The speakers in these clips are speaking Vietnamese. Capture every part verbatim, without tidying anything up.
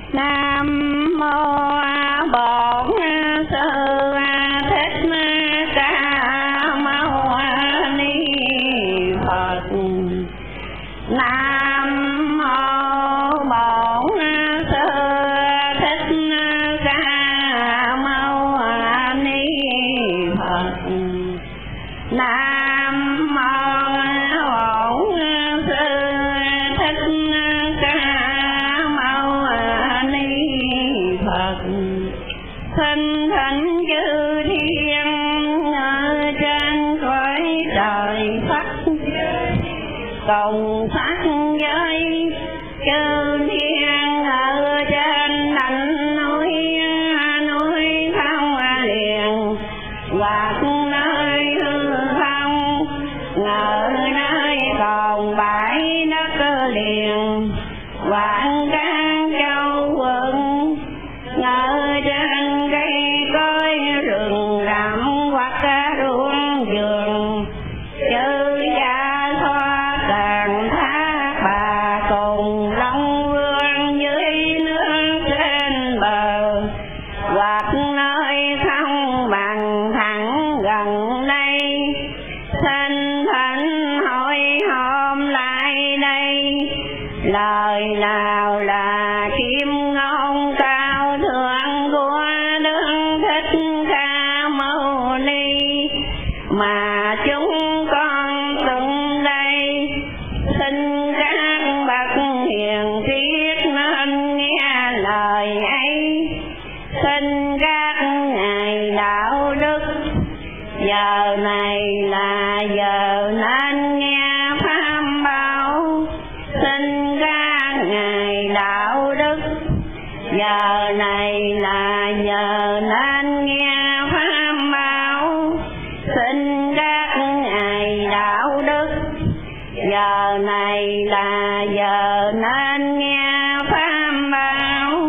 Nam mô Bổn Sư Thích Ca Mâu Ni Phật. Nam mô Bổn Sư Thích Ca Mâu Ni Phật. Nam mô Bổn Sư Thích Ca Mâu Ni Phật. Thinh thỉnh chư thiên ở trên cõi trời phát cùng phát giới chư thiên ở trên đỉnh núi núi không liền hoặc nơi hư không ngờ nơi còn bãi đất liền vạn can châu quận ngờ trên cây cối rừng rậm hoặc ruộng vườn chư gia thoa càng thác bà cùng long vương dưới nước trên bờ hoặc nơi không bằng thẳng gần đây. Xin thỉnh hỏi hôm lại đây lời nào là kim ngôn cao thượng của Đức Thích Ca Mâu Ni mà chúng con từng đây. Xin các bậc hiền triết nên nghe lời ấy. Xin các ngài đạo đức giờ này là giờ nên nghe pháp bảo. Xin các ngài đạo đức giờ này là giờ nên nghe pháp bảo. Xin các ngài đạo đức giờ này là giờ nên nghe pháp bảo.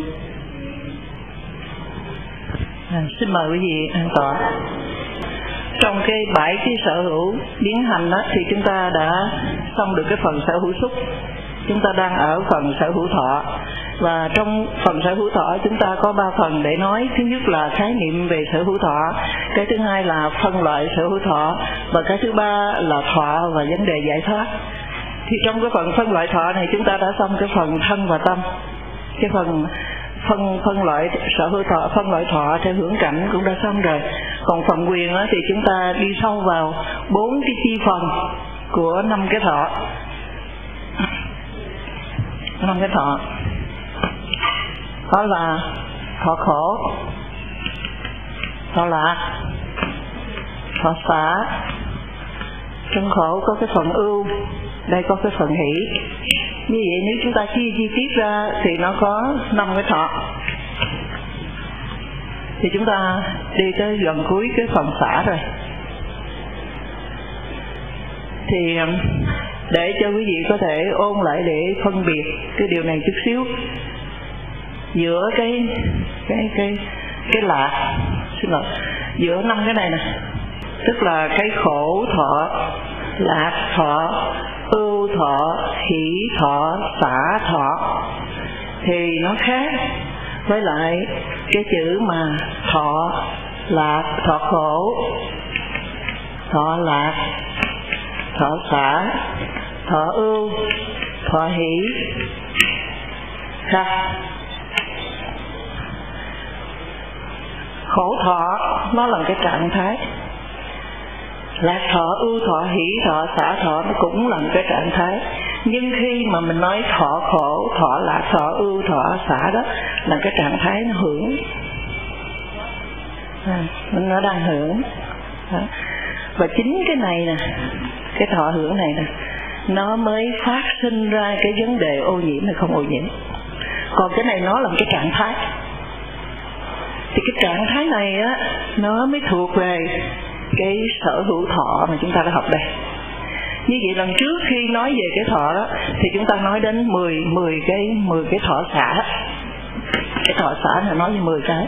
À, xin mời quý vị an tọa. Trong cái bảy cái sở hữu biến hành đó, thì chúng ta đã xong được cái phần sở hữu xúc. Chúng ta đang ở phần sở hữu thọ. Và trong phần sở hữu thọ chúng ta có ba phần để nói. Thứ nhất là khái niệm về sở hữu thọ, cái thứ hai là phân loại sở hữu thọ, và cái thứ ba là thọ và vấn đề giải thoát. Thì trong cái phần phân loại thọ này chúng ta đã xong cái phần thân và tâm. Cái phần phân phân loại sở hữu thọ, phân loại thọ theo hưởng cảnh cũng đã xong rồi. Còn phần quyền thì chúng ta đi sâu vào bốn cái chi phần của năm cái thọ. Năm cái thọ đó là thọ khổ, thọ lạc, thọ xả. Trong khổ có cái phần ưu, đây có cái phần hỷ. Như vậy nếu chúng ta chia chi tiết ra thì nó có năm cái thọ. Thì chúng ta đi tới gần cuối cái phần xả rồi. Thì để cho quý vị có thể ôn lại để phân biệt cái điều này chút xíu, giữa cái cái cái cái lạc, xin lỗi, giữa năm cái này nè, tức là cái khổ thọ, lạc thọ, ưu thọ, hỷ thọ, xả thọ, thì nó khác với lại cái chữ mà thọ lạc, thọ khổ, thọ lạc, thọ xả, thọ ưu, thọ hỷ khác. Khổ thọ nó là cái trạng thái, lạc thọ, ưu thọ, hỷ thọ, xả thọ nó cũng là một cái trạng thái. Nhưng khi mà mình nói thọ khổ, thọ lạc, thọ ưu, thọ xả đó là cái trạng thái nó hưởng, à, nó đang hưởng đó. Và chính cái này nè, cái thọ hưởng này nè, nó mới phát sinh ra cái vấn đề ô nhiễm hay không ô nhiễm. Còn cái này nó là một cái trạng thái. Thì cái trạng thái này á, nó mới thuộc về cái sở hữu thọ mà chúng ta đã học đây. Như vậy lần trước khi nói về cái thọ đó thì chúng ta nói đến mười, mười cái mười cái thọ xả. Cái thọ xả này nói về mười cái.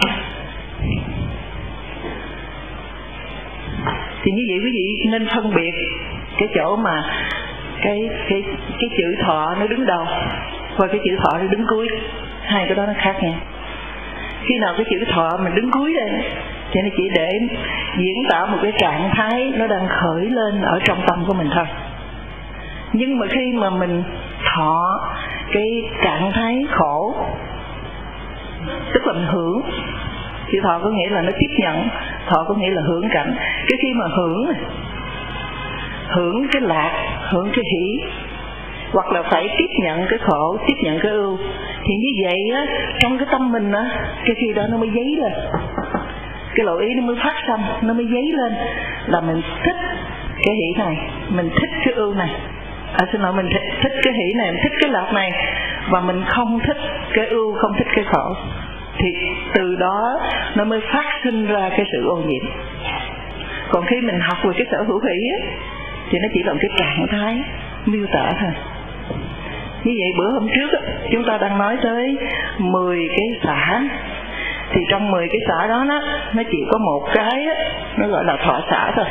Thì như vậy quý vị nên phân biệt cái chỗ mà cái cái cái chữ thọ nó đứng đầu và cái chữ thọ nó đứng cuối. hai cái đó nó khác nhau. Khi nào cái chữ thọ mình đứng cuối đây thì nó chỉ để diễn tả một cái trạng thái nó đang khởi lên ở trong tâm của mình thôi. Nhưng mà khi mà mình thọ cái trạng thái khổ, tức là mình hưởng, chữ thọ có nghĩa là nó tiếp nhận, thọ có nghĩa là hưởng cảnh. Cái khi mà hưởng hưởng cái lạc, hưởng cái hỷ, hoặc là phải tiếp nhận cái khổ, tiếp nhận cái ưu, thì như vậy á, trong cái tâm mình á, cái khi đó nó mới dấy lên, cái lộ ý nó mới phát sanh, nó mới dấy lên là mình thích cái hỷ này, mình thích cái ưu này, à xin lỗi, mình thích, thích cái hỷ này, mình thích cái lạc này, và mình không thích cái ưu, không thích cái khổ. Thì từ đó nó mới phát sinh ra cái sự ô nhiễm. Còn khi mình học về cái sở hữu hỷ á, thì nó chỉ là một cái trạng thái miêu tả thôi. Như vậy bữa hôm trước á, chúng ta đang nói tới mười cái xã, thì trong mười cái xã đó nó, nó chỉ có một cái á, nó gọi là thọ xã thôi.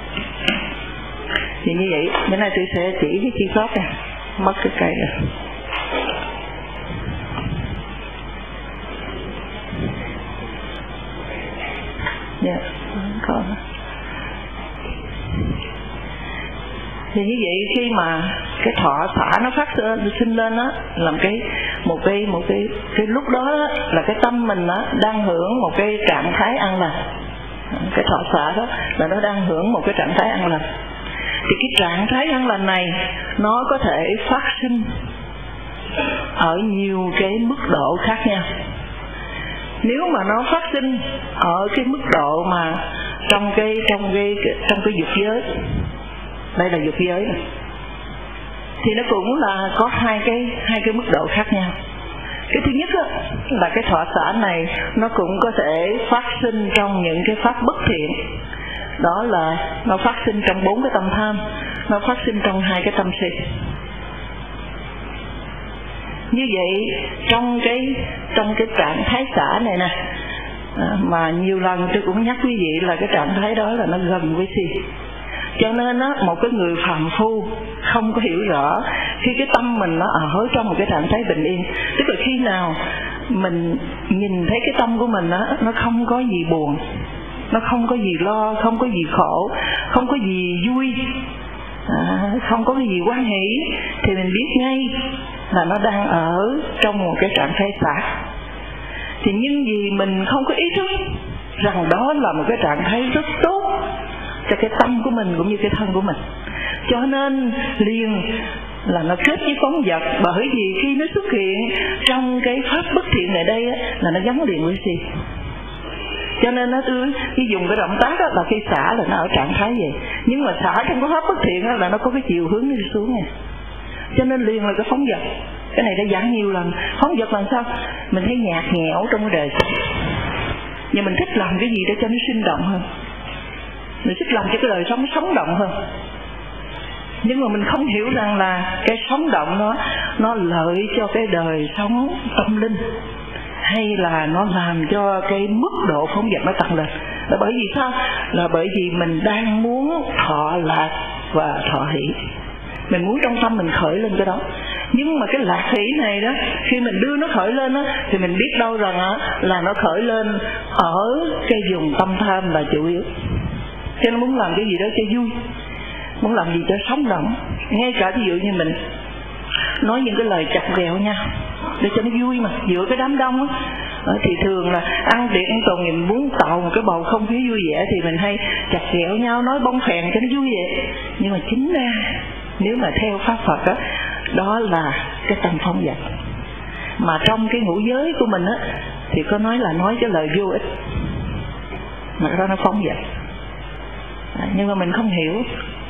Thì như vậy bữa nay tôi sẽ chỉ cái chi pháp này, mất cái cây rồi. Dạ, yeah, có. Thì như vậy khi mà cái thọ xã nó phát sinh lên á, làm cái một cái một cái cái lúc đó á, là cái tâm mình á đang hưởng một cái trạng thái an lành. Cái thọ xã đó là nó đang hưởng một cái trạng thái an lành. Thì cái trạng thái an lành này nó có thể phát sinh ở nhiều cái mức độ khác nhau. Nếu mà nó phát sinh ở cái mức độ mà trong cái trong cái trong cái dục giới, đây là dục giới này, thì nó cũng là có hai cái hai cái mức độ khác nhau. Cái thứ nhất á, là cái thọ xã này nó cũng có thể phát sinh trong những cái pháp bất thiện. Đó là nó phát sinh trong bốn cái tâm tham, nó phát sinh trong hai cái tâm si. Như vậy trong cái trong cái trạng thái xã này nè, mà nhiều lần tôi cũng nhắc quý vị là cái trạng thái đó là nó gần với si. Cho nên á, một cái người phàm phu không có hiểu rõ khi cái tâm mình nó ở trong một cái trạng thái bình yên, tức là khi nào mình nhìn thấy cái tâm của mình á, nó không có gì buồn, nó không có gì lo, không có gì khổ, không có gì vui, à, không có cái gì hoan hỷ, thì mình biết ngay là nó đang ở trong một cái trạng thái xả. Thì nhưng vì mình không có ý thức rằng đó là một cái trạng thái rất tốt cho cái tâm của mình cũng như cái thân của mình, cho nên liền là nó kết với phóng dật. Bởi vì khi nó xuất hiện trong cái pháp bất thiện này đây á, là nó gắn liền với si. Cho nên nó ưa khi dùng cái động tác đó là khi xả là nó ở trạng thái gì, nhưng mà xả trong cái pháp bất thiện đó là nó có cái chiều hướng đi xuống này, cho nên liền là cái phóng dật. Cái này đã giảng nhiều lần. Phóng dật là sao? Mình thấy nhạt nhẽo trong cái đời, nhưng mình thích làm cái gì để cho nó sinh động hơn, mình thích làm cho cái đời sống sống động hơn. Nhưng mà mình không hiểu rằng là cái sống động nó nó lợi cho cái đời sống tâm linh, hay là nó làm cho cái mức độ phóng dật nó tăng lên. Là bởi vì sao? Là bởi vì mình đang muốn thọ lạc và thọ hỷ, mình muốn trong tâm mình khởi lên cái đó. Nhưng mà cái lạc hỷ này đó, khi mình đưa nó khởi lên đó, thì mình biết đâu rằng đó, là nó khởi lên ở cái vùng tâm tham là chủ yếu. Cho nên muốn làm cái gì đó cho vui, muốn làm gì cho sống động. Ngay cả ví dụ như mình nói những cái lời chọc ghẹo nhau để cho nó vui mà, giữa cái đám đông á, thì thường là ăn tiệc ăn tùng mình muốn tạo một cái bầu không khí vui vẻ thì mình hay chọc ghẹo nhau, nói bông phèn cho nó vui vậy. Nhưng mà chính ra nếu mà theo pháp Phật đó, đó là cái tâm phóng dật. Mà trong cái ngũ giới của mình á, thì có nói là nói cái lời vô ích, mà đó nó phóng dật. À, nhưng mà mình không hiểu.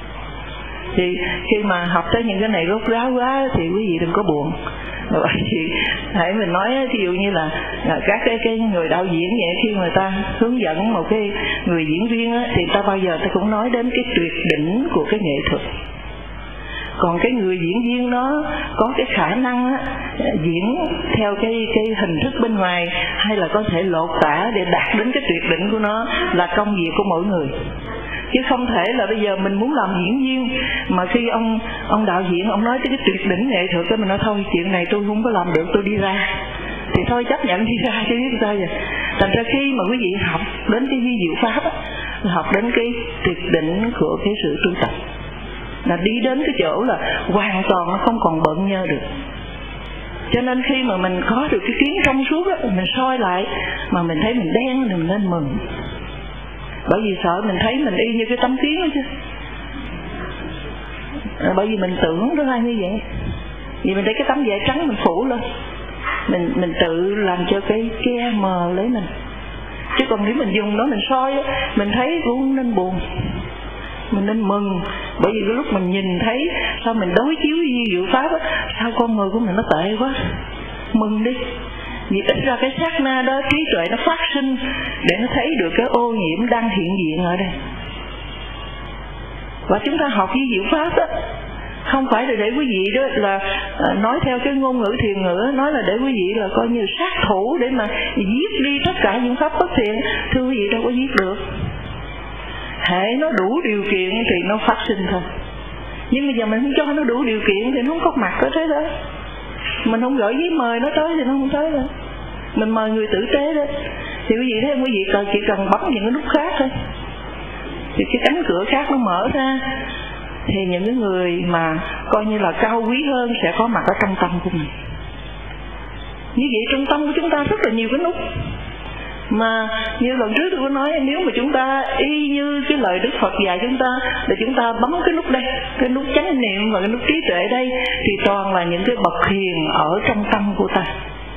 Thì khi mà học tới những cái này rốt ráo quá thì quý vị đừng có buồn. Bởi vì hãy mình nói ví dụ như là, là các cái, cái người đạo diễn vậy, khi người ta hướng dẫn một cái người diễn viên á, thì ta bao giờ ta cũng nói đến cái tuyệt đỉnh của cái nghệ thuật. Còn cái người diễn viên nó có cái khả năng á, diễn theo cái, cái hình thức bên ngoài, hay là có thể lột tả để đạt đến cái tuyệt đỉnh của nó, là công việc của mỗi người. Chứ không thể là bây giờ mình muốn làm diễn viên mà khi ông ông đạo diễn ông nói tới cái tuyệt đỉnh nghệ thuật, cái mình nói thôi chuyện này tôi không có làm được, tôi đi ra. thì thôi chấp nhận đi ra chứ biết sao vậy. Thành ra khi mà quý vị học đến cái vi diệu pháp á, học đến cái tuyệt đỉnh của cái sự tu tập, là đi đến cái chỗ là hoàn toàn nó không còn bận nhơ được. Cho nên khi mà mình có được cái kiến trong suốt á, mình soi lại mà mình thấy mình đen thì mình nên mừng. Bởi vì sợ mình thấy mình y như cái tấm kiến đó chứ. À, bởi vì mình tưởng nó ra như vậy. Vì mình thấy cái tấm vải trắng mình phủ lên, mình mình tự làm cho cái che mờ lấy mình. Chứ còn nếu mình dùng nó mình soi á, mình thấy cũng nên buồn, mình nên mừng. Bởi vì cái lúc mình nhìn thấy sao mình đối chiếu với diệu pháp á, sao con người của mình nó tệ quá, mừng đi. Vì ít ra cái sát na đó trí tuệ nó phát sinh để nó thấy được cái ô nhiễm đang hiện diện ở đây. Và chúng ta học với diệu pháp đó không phải là để quý vị đó là nói theo cái ngôn ngữ thiền ngữ, nói là để quý vị là coi như sát thủ để mà giết đi tất cả những pháp bất thiện. Thưa quý vị, đâu có giết được. Hễ nó đủ điều kiện thì nó phát sinh thôi. Nhưng bây giờ mình không cho nó đủ điều kiện thì nó không có mặt ở thế đó. Mình không gọi giấy mời nó tới thì nó không tới đâu. Mình mời người tử tế đó thì quý vị thấy không, quý vị cần chỉ cần bấm những cái nút khác thôi thì cái cánh cửa khác nó mở ra, thì những cái người mà coi như là cao quý hơn sẽ có mặt ở trong tâm của mình. Như vậy trong tâm của chúng ta rất là nhiều cái nút. Mà như lần trước tôi có nói, nếu mà chúng ta y như cái lời Đức Phật dạy chúng ta là chúng ta bấm cái nút đây, cái nút chánh niệm và cái nút trí tuệ đây, thì toàn là những cái bậc hiền ở trong tâm của ta.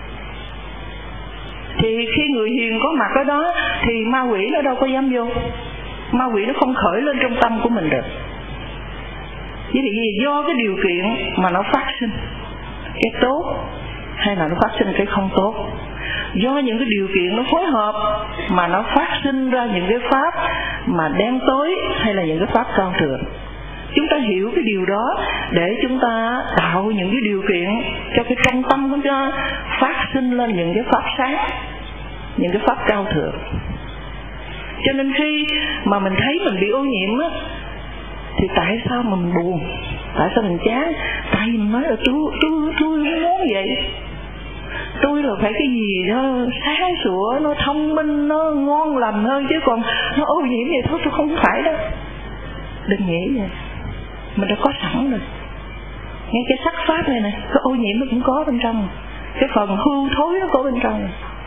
Thì khi người hiền có mặt ở đó thì ma quỷ nó đâu có dám vô. Ma quỷ nó không khởi lên trong tâm của mình được. Vì vì do cái điều kiện mà nó phát sinh cái tốt hay là nó phát sinh cái không tốt, do những cái điều kiện nó phối hợp mà nó phát sinh ra những cái pháp mà đen tối hay là những cái pháp cao thượng. Chúng ta hiểu cái điều đó để chúng ta tạo những cái điều kiện cho cái trong tâm của chúng ta phát sinh lên những cái pháp sáng, những cái pháp cao thượng. Cho nên khi mà mình thấy mình bị ô nhiễm á, thì tại sao mà mình buồn, tại sao mình chán? Tại vì mình nói là tôi tôi tôi không muốn vậy. Tôi là phải cái gì đó sáng sủa, nó thông minh, nó ngon lành hơn, chứ còn nó ô nhiễm vậy thôi tôi không phải đó. Đừng nghĩ vậy, mình đã có sẵn rồi. Ngay cái sắc pháp này nè, cái ô nhiễm nó cũng có bên trong, cái phần hư thối nó có bên trong,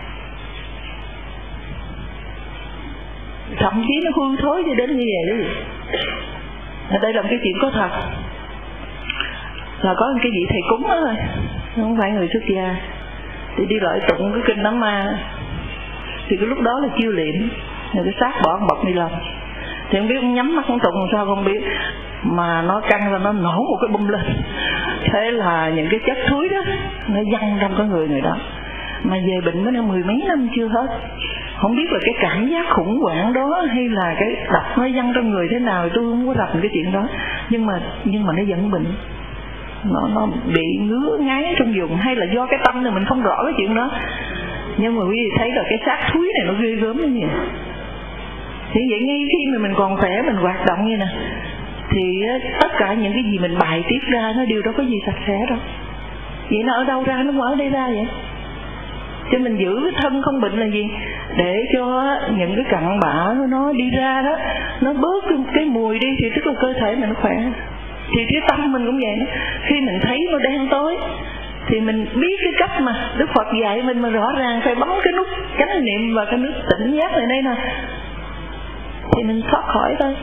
thậm chí nó hư thối cho đến như vậy đó. Đây là một cái chuyện có thật. Là có một cái vị thầy cúng đó thôi, không phải người xuất gia, thì đi lại tụng cái kinh Đám Ma. Thì cái lúc đó là chiêu liệm, rồi cái xác bỏ bọc ni lông. Thì không biết ông nhắm mắt không tụng làm sao không biết, mà nó căng ra nó nổ một cái bum lên. Thế là những cái chất thúi đó nó văng trong cái người người đó. Mà về bệnh mới mười mấy năm chưa hết. Không biết là cái cảm giác khủng hoảng đó hay là cái độc nó văng trong người thế nào, tôi không có rành cái chuyện đó. Nhưng mà nhưng mà nó vẫn bệnh, nó nó bị ngứa ngáy trong vùng, hay là do cái tâm này mình không rõ cái chuyện đó. Nhưng mà quý vị thấy là cái xác thúi này nó ghê gớm như vậy. Thì vậy ngay khi mà mình còn khỏe, mình hoạt động như nè, thì tất cả những cái gì mình bài tiết ra nó đều đâu có gì sạch sẽ đâu. Vậy nó ở đâu ra, nó ở đây ra vậy. Cho mình giữ cái thân không bệnh là gì? Để cho những cái cặn bã nó đi ra đó, nó bớt cái, cái mùi đi, thì tức là cơ thể mình nó khỏe. Thì cái tâm mình cũng vậy đó. Khi mình thấy nó đen tối thì mình biết cái cách mà Đức Phật dạy mình mà rõ ràng, phải bấm cái nút chánh niệm và cái nút tỉnh giác này đây nè, thì mình thoát khỏi thôi.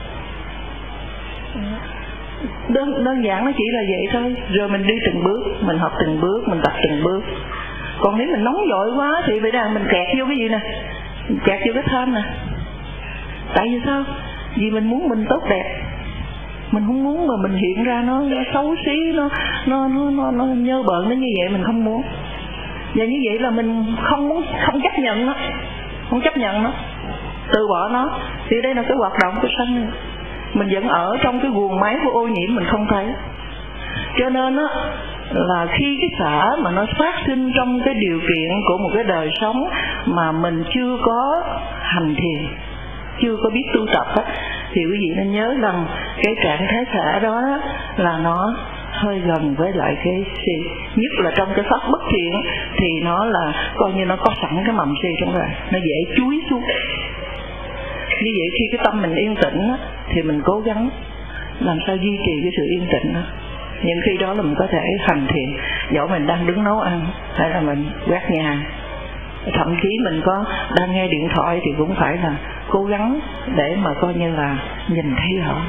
Đơn, đơn giản nó chỉ là vậy thôi. Rồi mình đi từng bước, mình học từng bước, mình tập từng bước. Còn nếu mình nóng vội quá thì bây giờ mình kẹt vô cái gì nè, mình kẹt vô cái tham nè. Tại vì sao? Vì mình muốn mình tốt đẹp, mình không muốn mà mình hiện ra nó, nó xấu xí, nó nó nó nó, nó nhơ bợn nó như vậy, mình không muốn. Và như vậy là mình không muốn, không chấp nhận nó, không chấp nhận nó, từ bỏ nó. Thì đây là cái hoạt động của sanh. Mình vẫn ở trong cái guồng máy của ô nhiễm mình không thấy. Cho nên á, là khi cái xả mà nó phát sinh trong cái điều kiện của một cái đời sống mà mình chưa có hành thiền, chưa có biết tu tập á, thì quý vị nên nhớ rằng cái trạng thái xả đó là nó hơi gần với lại cái si. Nhất là trong cái pháp bất thiện thì nó là coi như nó có sẵn cái mầm si trong rồi, nó dễ chúi xuống. Như vậy khi cái tâm mình yên tĩnh á, thì mình cố gắng làm sao duy trì cái sự yên tĩnh đó. Nhưng khi đó là mình có thể hành thiện, dẫu mình đang đứng nấu ăn hay là mình quét nhà, thậm chí mình có đang nghe điện thoại thì cũng phải là cố gắng để mà coi như là nhìn thấy họ.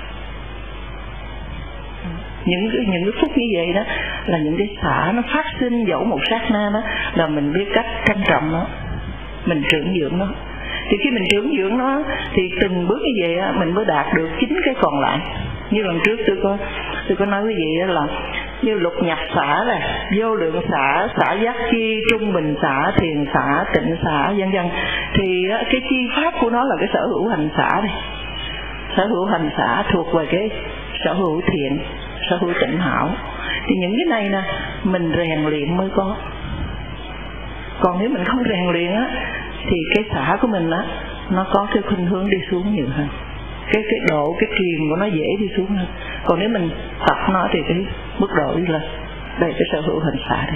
Những cái, những cái phút như vậy đó là những cái xả nó phát sinh, dẫu một sát na đó là mình biết cách trân trọng nó, mình trưởng dưỡng nó. Thì khi mình trưởng dưỡng nó thì từng bước như vậy á, mình mới đạt được chính cái còn lại. Như lần trước tôi có tôi có nói với vị là như lục nhập xả này, vô lượng xả, xả giác chi, trung bình xả, thiền xả, tịnh xả, vân vân. Thì cái chi pháp của nó là cái sở hữu hành xả này. Sở hữu hành xả thuộc về cái sở hữu thiện, sở hữu tịnh hảo. Thì những cái này nè mình rèn luyện mới có. Còn nếu mình không rèn luyện á thì cái xả của mình á nó có cái khuynh hướng đi xuống nhiều hơn. Cái cái độ cái kiềm của nó dễ đi xuống hơn. Còn nếu mình tập nó thì cái mức độ đi lên. Đây cái sở hữu hành xả đây.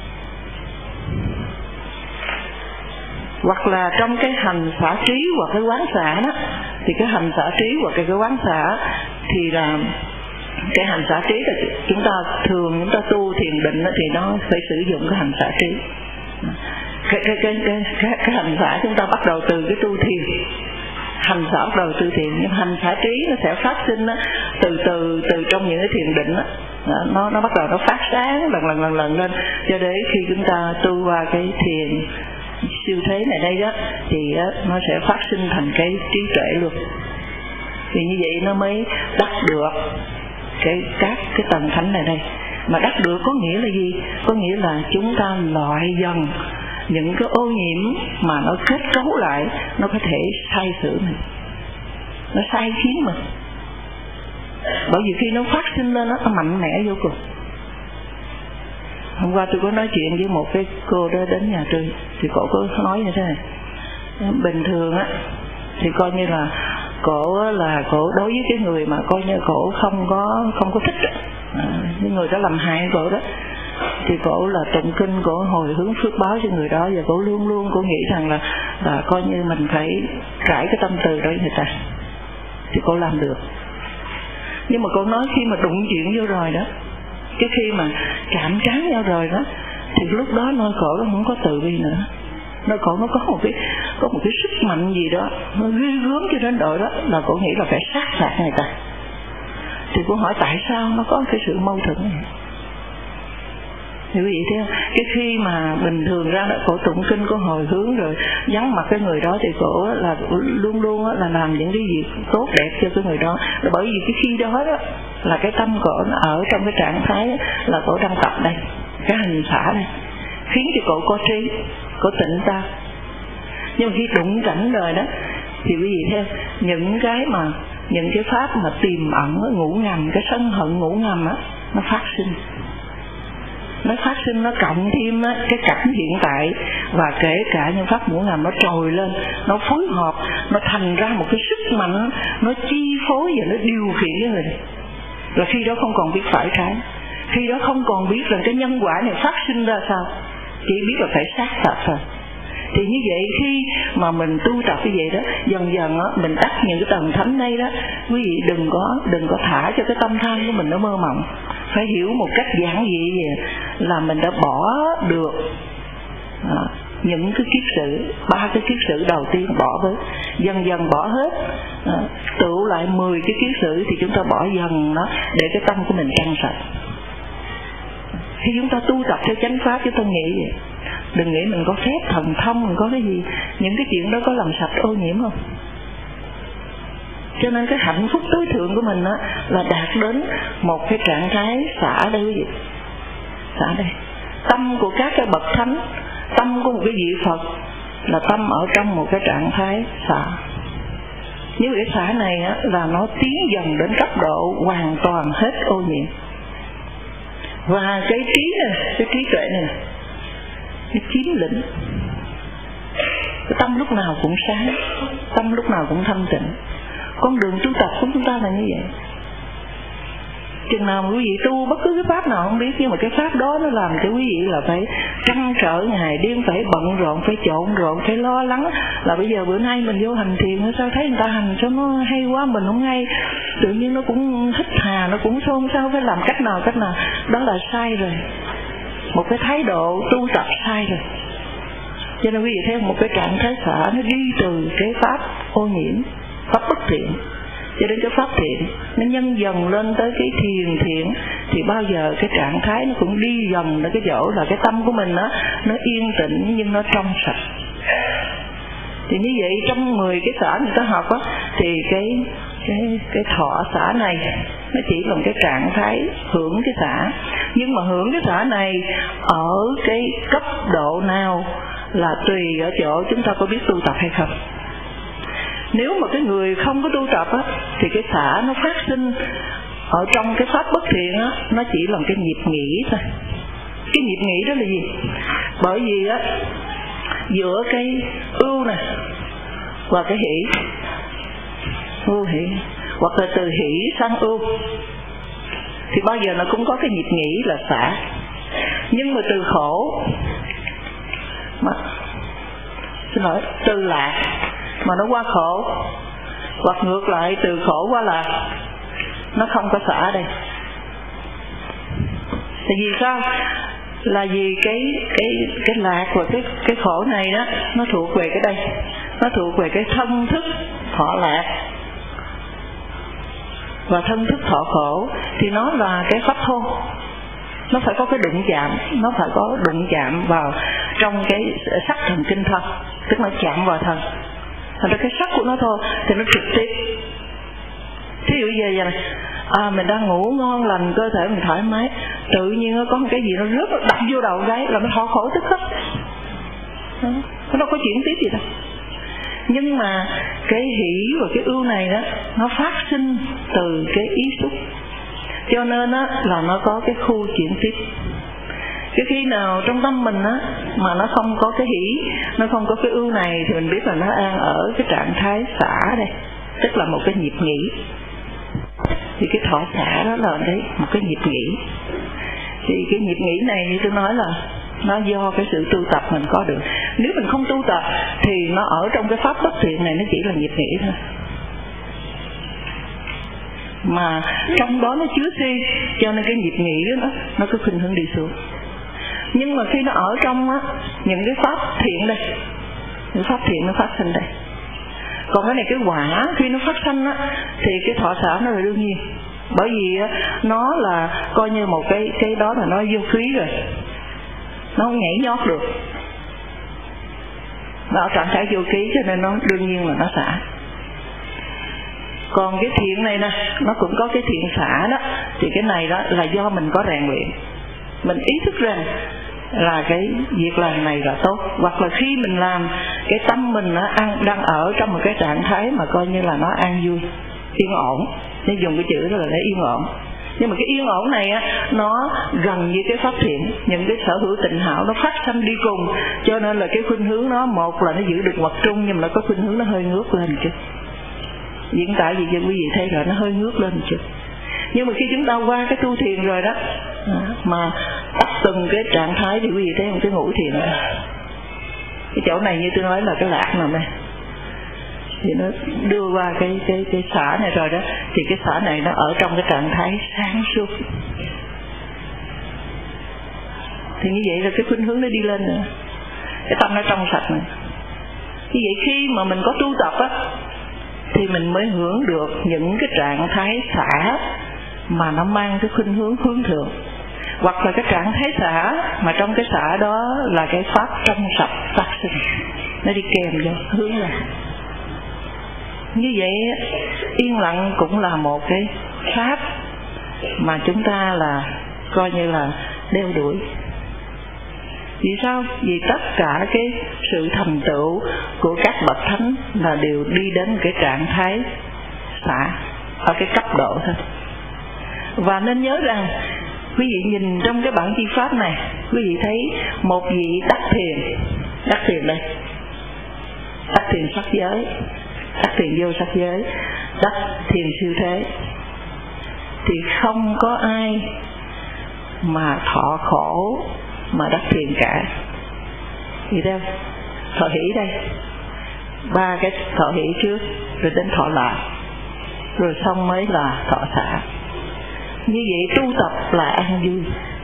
Hoặc là trong cái hành xả trí hoặc cái quán xả đó, thì cái hành xả trí hoặc cái, cái quán xả thì là cái hành xả trí là chúng ta thường chúng ta tu thiền định thì nó phải sử dụng cái hành xả trí. Cái cái cái cái cái, cái hành xả chúng ta bắt đầu từ cái tu thiền. Hành xả bắt đầu từ thiền, nhưng hành xả trí nó sẽ phát sinh đó, từ từ từ trong những cái thiền định đó, nó nó bắt đầu nó phát sáng lần lần lần lần lên, cho đến khi chúng ta tu qua cái thiền siêu thế này đây đó thì đó, nó sẽ phát sinh thành cái trí tuệ luôn. Thì như vậy nó mới đắc được cái các cái tầng thánh này đây. Mà đắc được có nghĩa là gì? Có nghĩa là chúng ta loại dần những cái ô nhiễm mà nó kết cấu lại, nó có thể sai sử mình, nó sai khiến mình. Bởi vì khi nó phát sinh lên nó mạnh mẽ vô cùng. Hôm qua tôi có nói chuyện với một cái cô đó đến nhà tôi, thì cổ có nói như thế này: bình thường á thì coi như là cổ là cổ đối với cái người mà coi như cổ không có không có thích à, những người đó làm hại cổ đó, thì cổ là tụng kinh, cổ hồi hướng phước báo cho người đó, và cổ luôn luôn cổ nghĩ rằng là là coi như mình phải trải cái tâm từ đó với người ta, thì cổ làm được. Nhưng mà cổ nói khi mà đụng chuyện vô rồi đó, cái khi mà chạm trán nhau rồi đó, thì lúc đó nơi cổ nó không có từ bi nữa. Nơi cổ nó có một cái có một cái sức mạnh gì đó nó ghê gớm cho đến độ đó là cổ nghĩ là phải sát phạt người ta. Thì cô hỏi tại sao nó có cái sự mâu thuẫn này. Thì quý vị thấy không? Cái khi mà bình thường ra là cổ tụng kinh, cổ hồi hướng rồi vắng mặt cái người đó, thì cổ là luôn luôn là làm những cái việc tốt đẹp cho cái người đó. Là bởi vì cái khi đó đó là cái tâm cổ nó ở trong cái trạng thái là cổ đang tập đây, cái hành xả đây, khiến cho cổ có trí, cổ tỉnh ta. Nhưng mà khi đụng cảnh rồi đó thì quý vị thấy những cái mà những cái pháp mà tiềm ẩn ngủ ngầm, cái sân hận ngủ ngầm á, nó phát sinh. Nó phát sinh, nó cộng thêm á, cái cảnh hiện tại, và kể cả những pháp ngủ ngầm nó trồi lên, nó phối hợp, nó thành ra một cái sức mạnh, nó chi phối và nó điều khiển với người này. Rồi khi đó không còn biết phải trái, khi đó không còn biết rằng cái nhân quả này phát sinh ra sao, chỉ biết là phải sát phạt thôi. Thì như vậy khi mà mình tu tập như vậy đó, dần dần á, mình đắc những cái tầng thánh này đó, quý vị đừng có đừng có thả cho cái tâm tham của mình nó mơ mộng. Phải hiểu một cách giản dị vậy là mình đã bỏ được à, những cái kiết sử, ba cái kiết sử đầu tiên bỏ với, dần dần bỏ hết, à, tụ lại mười cái kiết sử thì chúng ta bỏ dần nó để cái tâm của mình trong sạch. Khi chúng ta tu tập theo chánh pháp, chúng ta nghĩ vậy, đừng nghĩ mình có phép thần thông, mình có cái gì, những cái chuyện đó có làm sạch ô nhiễm không? Cho nên cái hạnh phúc tối thượng của mình á, là đạt đến một cái trạng thái xả đây quý vị. Xả đây. Tâm của các cái bậc thánh, tâm của một cái vị Phật là tâm ở trong một cái trạng thái xả. Như cái xả này á, là nó tiến dần đến cấp độ hoàn toàn hết ô nhiễm. Và cái trí này, cái trí tuệ này, cái chiếm lĩnh. Cái tâm lúc nào cũng sáng, tâm lúc nào cũng thanh tịnh. Con đường tu tập của chúng ta là như vậy. Chừng nào mà quý vị tu bất cứ cái pháp nào không biết, nhưng mà cái pháp đó nó làm cho quý vị là phải trăn trở ngày đêm, phải bận rộn, phải trộn rộn, phải lo lắng là bây giờ bữa nay mình vô hành thiền sao thấy người ta hành cho nó hay quá, mình không hay, tự nhiên nó cũng thích hà, nó cũng xôn xao, phải làm cách nào cách nào. Đó là sai rồi, một cái thái độ tu tập sai rồi. Cho nên quý vị thấy một cái trạng thái xả nó đi từ cái pháp ô nhiễm, pháp bất thiện cho đến cái pháp thiện, nó nhân dần lên tới cái thiền thiện, thì bao giờ cái trạng thái nó cũng đi dần đến cái chỗ là cái tâm của mình đó, nó yên tĩnh nhưng nó trong sạch. Thì như vậy trong mười cái xả người ta học á, thì cái cái cái thọ xả này nó chỉ là một cái trạng thái hưởng cái xả, nhưng mà hưởng cái xả này ở cái cấp độ nào là tùy ở chỗ chúng ta có biết tu tập hay không. Nếu mà cái người không có tu tập á, thì cái xả nó phát sinh ở trong cái pháp bất thiện á, nó chỉ là một cái nhịp nghĩ thôi. Cái nhịp nghĩ đó là gì? Bởi vì á, giữa cái ưu nè và cái hỷ, ưu hỷ, hoặc là từ hỷ sang ưu, thì bao giờ nó cũng có cái nhịp nghĩ là xả. Nhưng mà từ khổ mà, xin lỗi, từ lạc mà nó qua khổ, hoặc ngược lại từ khổ qua lạc, nó không có xả đây. Tại vì sao? Là vì cái cái cái lạc và cái cái khổ này đó, nó thuộc về cái đây, nó thuộc về cái thân thức thọ lạc và thân thức thọ khổ, thì nó là cái pháp thô, nó phải có cái đụng chạm, nó phải có đụng chạm vào trong cái sắc thần kinh thân, tức nó chạm vào thần. Thành ra cái sắc của nó thôi thì nó trực tiếp. Thí dụ như vậy này, à, mình đang ngủ ngon lành, cơ thể mình thoải mái, tự nhiên nó có một cái gì nó rớt nó đập vô đầu cái là nó thọ khổ tức khắc. Nó đâu có chuyển tiếp gì đâu. Nhưng mà cái hỷ và cái ưu này đó, nó phát sinh từ cái ý xúc, cho nên đó là nó có cái khu chuyển tiếp. Cái khi nào trong tâm mình á mà nó không có cái hỷ, nó không có cái ưu này, thì mình biết là nó đang ở cái trạng thái xả đây, tức là một cái nhịp nghĩ. Thì cái thọ xả đó là đấy, một cái nhịp nghĩ. Thì cái nhịp nghĩ này như tôi nói là nó do cái sự tu tập mình có được. Nếu mình không tu tập thì nó ở trong cái pháp bất thiện này, nó chỉ là nhịp nghĩ thôi, mà trong đó nó chứa si, cho nên cái nhịp nghĩ đó nó, nó cứ khuynh hướng đi xuống. Nhưng mà khi nó ở trong á, những cái pháp thiện đây, những pháp thiện nó phát sinh đây. Còn cái này cái quả khi nó phát sinh á, thì cái thọ xả nó là đương nhiên. Bởi vì á, nó là coi như một cái cái đó là nó vô khí rồi, nó không nhảy nhót được, nó ở trạng thái vô khí, cho nên nó đương nhiên là nó xả. Còn cái thiện này nè, nó cũng có cái thiện xả đó, thì cái này đó là do mình có rèn luyện, mình ý thức rằng là cái việc làm này là tốt, hoặc là khi mình làm cái tâm mình nó ăn, đang ở trong một cái trạng thái mà coi như là nó an vui, yên ổn, nên dùng cái chữ đó là để yên ổn. Nhưng mà cái yên ổn này á, nó gần như cái phát thiện, những cái sở hữu tịnh hảo nó phát sinh đi cùng, cho nên là cái khuynh hướng nó, một là nó giữ được mặt trung, nhưng mà nó có khuynh hướng nó hơi ngước lên chứ. Diễn tả gì cho quý vị thấy rồi, nó hơi ngước lên chứ. Nhưng mà khi chúng ta qua cái tu thiền rồi đó, mà tắt từng cái trạng thái, thì quý vị thấy một cái ngũ thiền này. Cái chỗ này như tôi nói là cái lạc nào này, thì nó đưa qua cái cái cái xả này rồi đó, thì cái xả này nó ở trong cái trạng thái sáng suốt. Thì như vậy là cái khuynh hướng nó đi lên nữa, cái tâm nó trong sạch nữa. Như vậy khi mà mình có tu tập á, thì mình mới hưởng được những cái trạng thái xả mà nó mang cái khuynh hướng hướng thượng, hoặc là cái trạng thái xả mà trong cái xả đó là cái pháp trong sạch phát sinh, nó đi kèm vô hướng lên. Như vậy yên lặng cũng là một cái pháp mà chúng ta là coi như là đeo đuổi. Vì sao? Vì tất cả cái sự thành tựu của các bậc thánh là đều đi đến cái trạng thái xả ở cái cấp độ thôi. Và nên nhớ rằng quý vị nhìn trong cái bản chi pháp này, quý vị thấy một vị đắc thiền, đắc thiền đây, đắc thiền sắc giới, đắc thiền vô sắc giới, đắc thiền siêu thế. thì không có ai mà thọ khổ mà đắc thiền cả. Gì đâu? Thọ hỷ đây, ba cái thọ hỷ trước, rồi đến thọ lạc, rồi xong mới là thọ xả. Như vậy tu tập là an vui,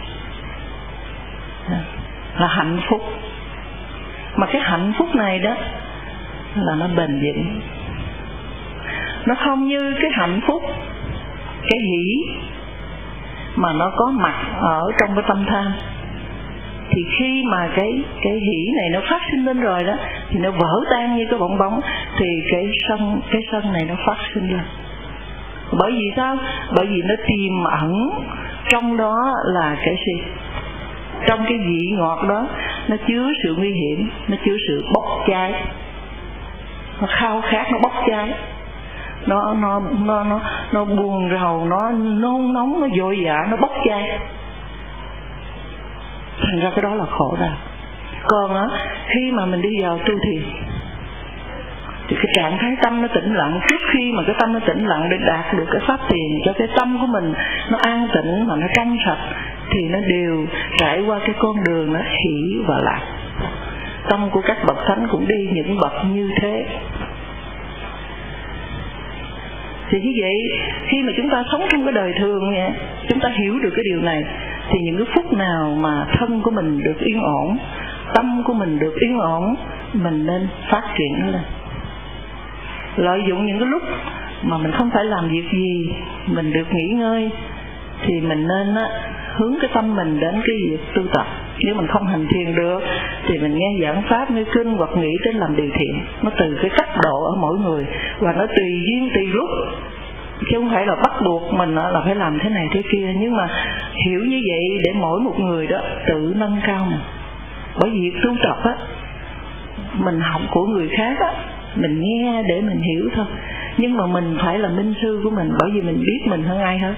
là hạnh phúc. Mà cái hạnh phúc này đó là nó bền vững. Nó không như cái hạnh phúc, cái hỷ mà nó có mặt ở trong cái tâm tham. Thì khi mà cái cái hỷ này nó phát sinh lên rồi đó, thì nó vỡ tan như cái bong bóng, thì cái sân cái sân này nó phát sinh lên. Bởi vì sao? Bởi vì nó tiềm ẩn trong đó là cái gì? Trong cái vị ngọt đó nó chứa sự nguy hiểm, nó chứa sự bốc cháy, nó khao khát, nó bốc cháy, nó nó nó nó nó buồn rầu, nó nôn nóng, nó vội vã, nó bốc cháy. Thành ra cái đó là khổ đau. Còn á, khi mà mình đi vào tu thiền thì cái trạng thái tâm nó tĩnh lặng. Trước khi mà cái tâm nó tĩnh lặng để đạt được cái pháp thiền, cho cái tâm của mình nó an tĩnh mà nó trong sạch, thì nó đều trải qua cái con đường nó hỷ và lạc. Tâm của các bậc thánh cũng đi những bậc như thế. Thì như vậy, khi mà chúng ta sống trong cái đời thường nha, chúng ta hiểu được cái điều này, thì những cái phút nào mà thân của mình được yên ổn, tâm của mình được yên ổn, mình nên phát triển nó lên. Lợi dụng những cái lúc mà mình không phải làm việc gì, mình được nghỉ ngơi, thì mình nên á, hướng cái tâm mình đến cái việc tu tập. Nếu mình không hành thiền được thì mình nghe giảng pháp, nghe kinh hoặc nghĩ đến làm điều thiện. Nó từ cái cấp độ ở mỗi người, và nó tùy duyên tùy lúc, chứ không phải là bắt buộc mình là phải làm thế này thế kia. Nhưng mà hiểu như vậy để mỗi một người đó tự nâng cao mình. Bởi vì tu tập á, mình học của người khác á, mình nghe để mình hiểu thôi, nhưng mà mình phải là minh sư của mình. Bởi vì mình biết mình hơn ai hết,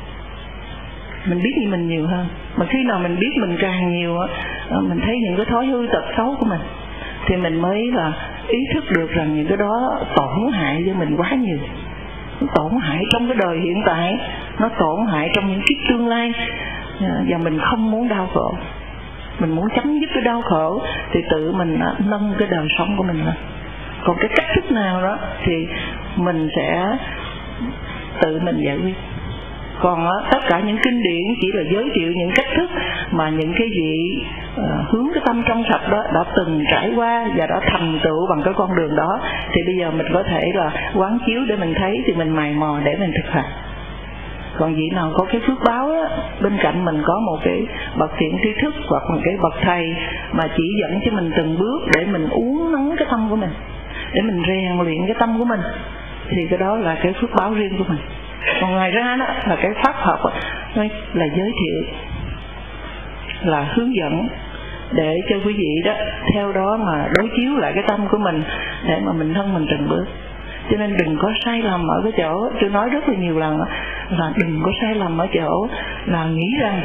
mình biết như mình nhiều hơn. Mà khi nào mình biết mình càng nhiều á, mình thấy những cái thói hư tật xấu của mình, thì mình mới là ý thức được rằng những cái đó tổn hại cho mình quá nhiều. Nó tổn hại trong cái đời hiện tại, nó tổn hại trong những kiếp tương lai, và mình không muốn đau khổ. Mình muốn chấm dứt cái đau khổ thì tự mình nâng cái đời sống của mình lên. Còn cái cách thức nào đó thì mình sẽ tự mình giải quyết. Còn đó, tất cả những kinh điển chỉ là giới thiệu những cách thức mà những cái vị uh, hướng cái tâm trong sạch đó đã từng trải qua và đã thành tựu bằng cái con đường đó, thì bây giờ mình có thể là quán chiếu để mình thấy, thì mình mày mò để mình thực hành. Còn vị nào có cái phước báo á, bên cạnh mình có một cái bậc thiện tri thức hoặc một cái bậc thầy mà chỉ dẫn cho mình từng bước để mình uốn nắn cái tâm của mình, để mình rèn luyện cái tâm của mình, thì cái đó là cái phước báo riêng của mình. Còn ngoài ra đó là cái pháp học đó, là giới thiệu, là hướng dẫn để cho quý vị đó theo đó mà đối chiếu lại cái tâm của mình để mà mình thân mình từng bước. Cho nên đừng có sai lầm ở cái chỗ, tôi nói rất là nhiều lần là đừng có sai lầm ở chỗ là nghĩ rằng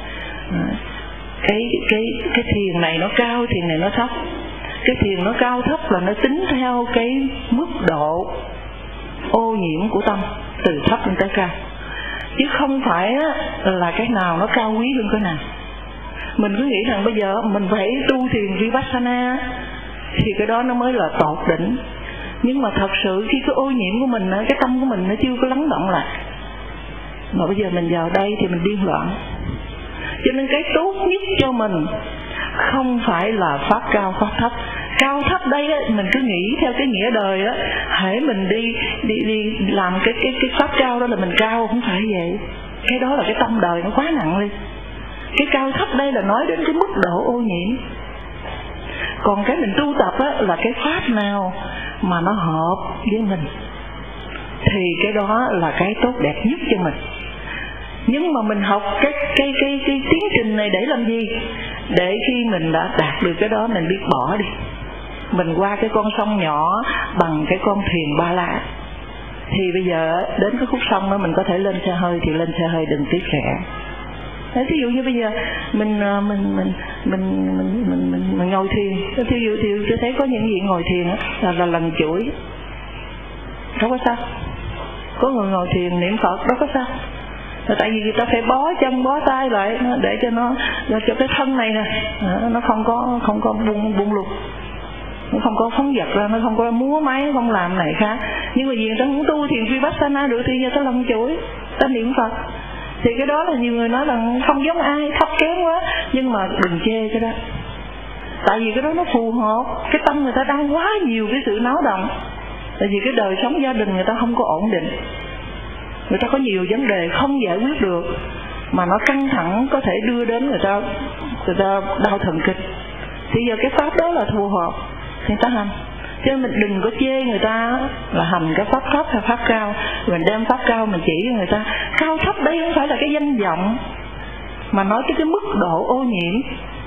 cái cái cái thiền này nó cao, thiền này nó thấp. Cái thiền nó cao thấp là nó tính theo cái mức độ ô nhiễm của tâm, từ thấp lên tới cao, chứ không phải là cái nào nó cao quý hơn cái nào. Mình cứ nghĩ rằng bây giờ mình phải tu thiền Vipassana thì cái đó nó mới là tột đỉnh. Nhưng mà thật sự khi cái ô nhiễm của mình, cái tâm của mình nó chưa có lắng động lại, mà bây giờ mình vào đây thì mình điên loạn. Cho nên cái tốt nhất cho mình không phải là pháp cao pháp thấp. Cao thấp đây á, mình cứ nghĩ theo cái nghĩa đời á, hễ mình đi đi đi làm cái cái cái pháp cao đó là mình cao, không phải vậy. Cái đó là cái tâm đời nó quá nặng đi. Cái cao thấp đây là nói đến cái mức độ ô nhiễm. Còn cái mình tu tập á, là cái pháp nào mà nó hợp với mình, thì cái đó là cái tốt đẹp nhất cho mình. Nhưng mà mình học cái cái cái cái tiến trình này để làm gì? Để khi mình đã đạt được cái đó mình biết bỏ đi. Mình qua cái con sông nhỏ bằng cái con thuyền ba la. Thì bây giờ đến cái khúc sông đó mình có thể lên xe hơi thì lên xe hơi, đừng tiếc rẻ. Thế thí dụ như bây giờ mình mình mình mình mình mình, mình, mình, mình ngồi thiền, thí dụ thì tôi thấy có những vị ngồi thiền là là lần chuỗi, không có sao. Có người ngồi thiền niệm Phật đó có sao. Tại vì người ta phải bó chân bó tay lại để cho nó cho cái thân này nè nó không có không có bung bung lục, nó không có phóng dật ra, nó không có múa máy, không làm này khác. Nhưng mà vì người ta không tu thiền Vipassana được thì giờ ta lần chuỗi, ta niệm Phật. Thì cái đó là nhiều người nói là không giống ai, thấp kém quá, nhưng mà đừng chê cái đó. Tại vì cái đó nó phù hợp, cái tâm người ta đang quá nhiều cái sự náo động. Tại vì cái đời sống gia đình người ta không có ổn định, người ta có nhiều vấn đề không giải quyết được, mà nó căng thẳng có thể đưa đến người ta người ta đau thần kinh. Thì giờ cái pháp đó là phù hợp người ta hành. Chứ mình đừng có chê người ta là hành cái pháp thấp hay pháp cao, mình đem pháp cao mình chỉ cho người ta. Cao thấp đây không phải là cái danh vọng, mà nói tới cái mức độ ô nhiễm.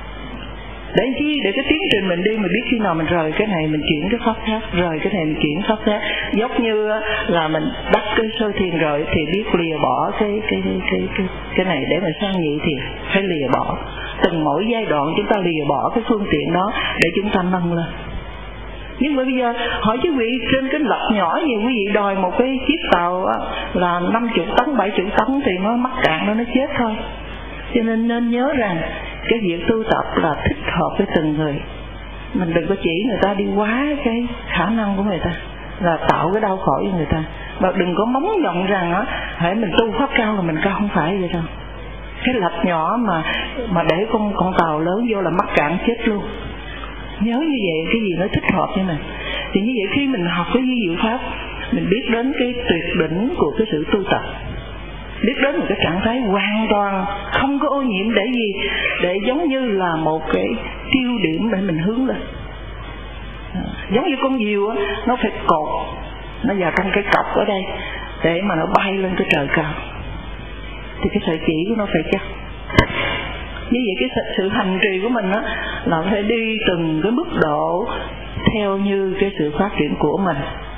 Để chi? Để cái tiến trình mình đi mình biết khi nào mình rời cái này mình chuyển cái pháp khác, rời cái này mình chuyển pháp khác. Giống như là mình đắc cái sơ thiền rồi thì biết lìa bỏ cái cái cái cái cái, cái này để mà sang nhị thiền, phải lìa bỏ. Từng mỗi giai đoạn chúng ta lìa bỏ cái phương tiện đó để chúng ta nâng lên. Nhưng mà bây giờ hỏi quý vị, trên cái lật nhỏ nhiều quý vị đòi một cái chiếc tàu là năm mươi tấn, bảy mươi tấn thì nó mắc cạn đó, nó chết thôi. Cho nên nên nhớ rằng cái việc tu tập là thích hợp với từng người. Mình đừng có chỉ người ta đi quá cái khả năng của người ta, là tạo cái đau khổ cho người ta. Và đừng có móng giọng rằng á, hãy mình tu pháp cao là mình cao, không phải vậy đâu. Cái lạch nhỏ mà mà để con con tàu lớn vô là mắc cạn chết luôn. Nhớ như vậy, cái gì nó thích hợp như này. Thì như vậy khi mình học cái vi diệu pháp, mình biết đến cái tuyệt đỉnh của cái sự tu tập, biết đến một cái trạng thái hoàn toàn không có ô nhiễm, để gì? Để giống như là một cái tiêu điểm để mình hướng lên. À, giống như con diều á, nó phải cột nó vào trong cái cọc ở đây để mà nó bay lên cái trời cao, thì cái sợi chỉ của nó phải chắc. Như vậy cái sự hành trì của mình á là phải đi từng cái mức độ theo như cái sự phát triển của mình.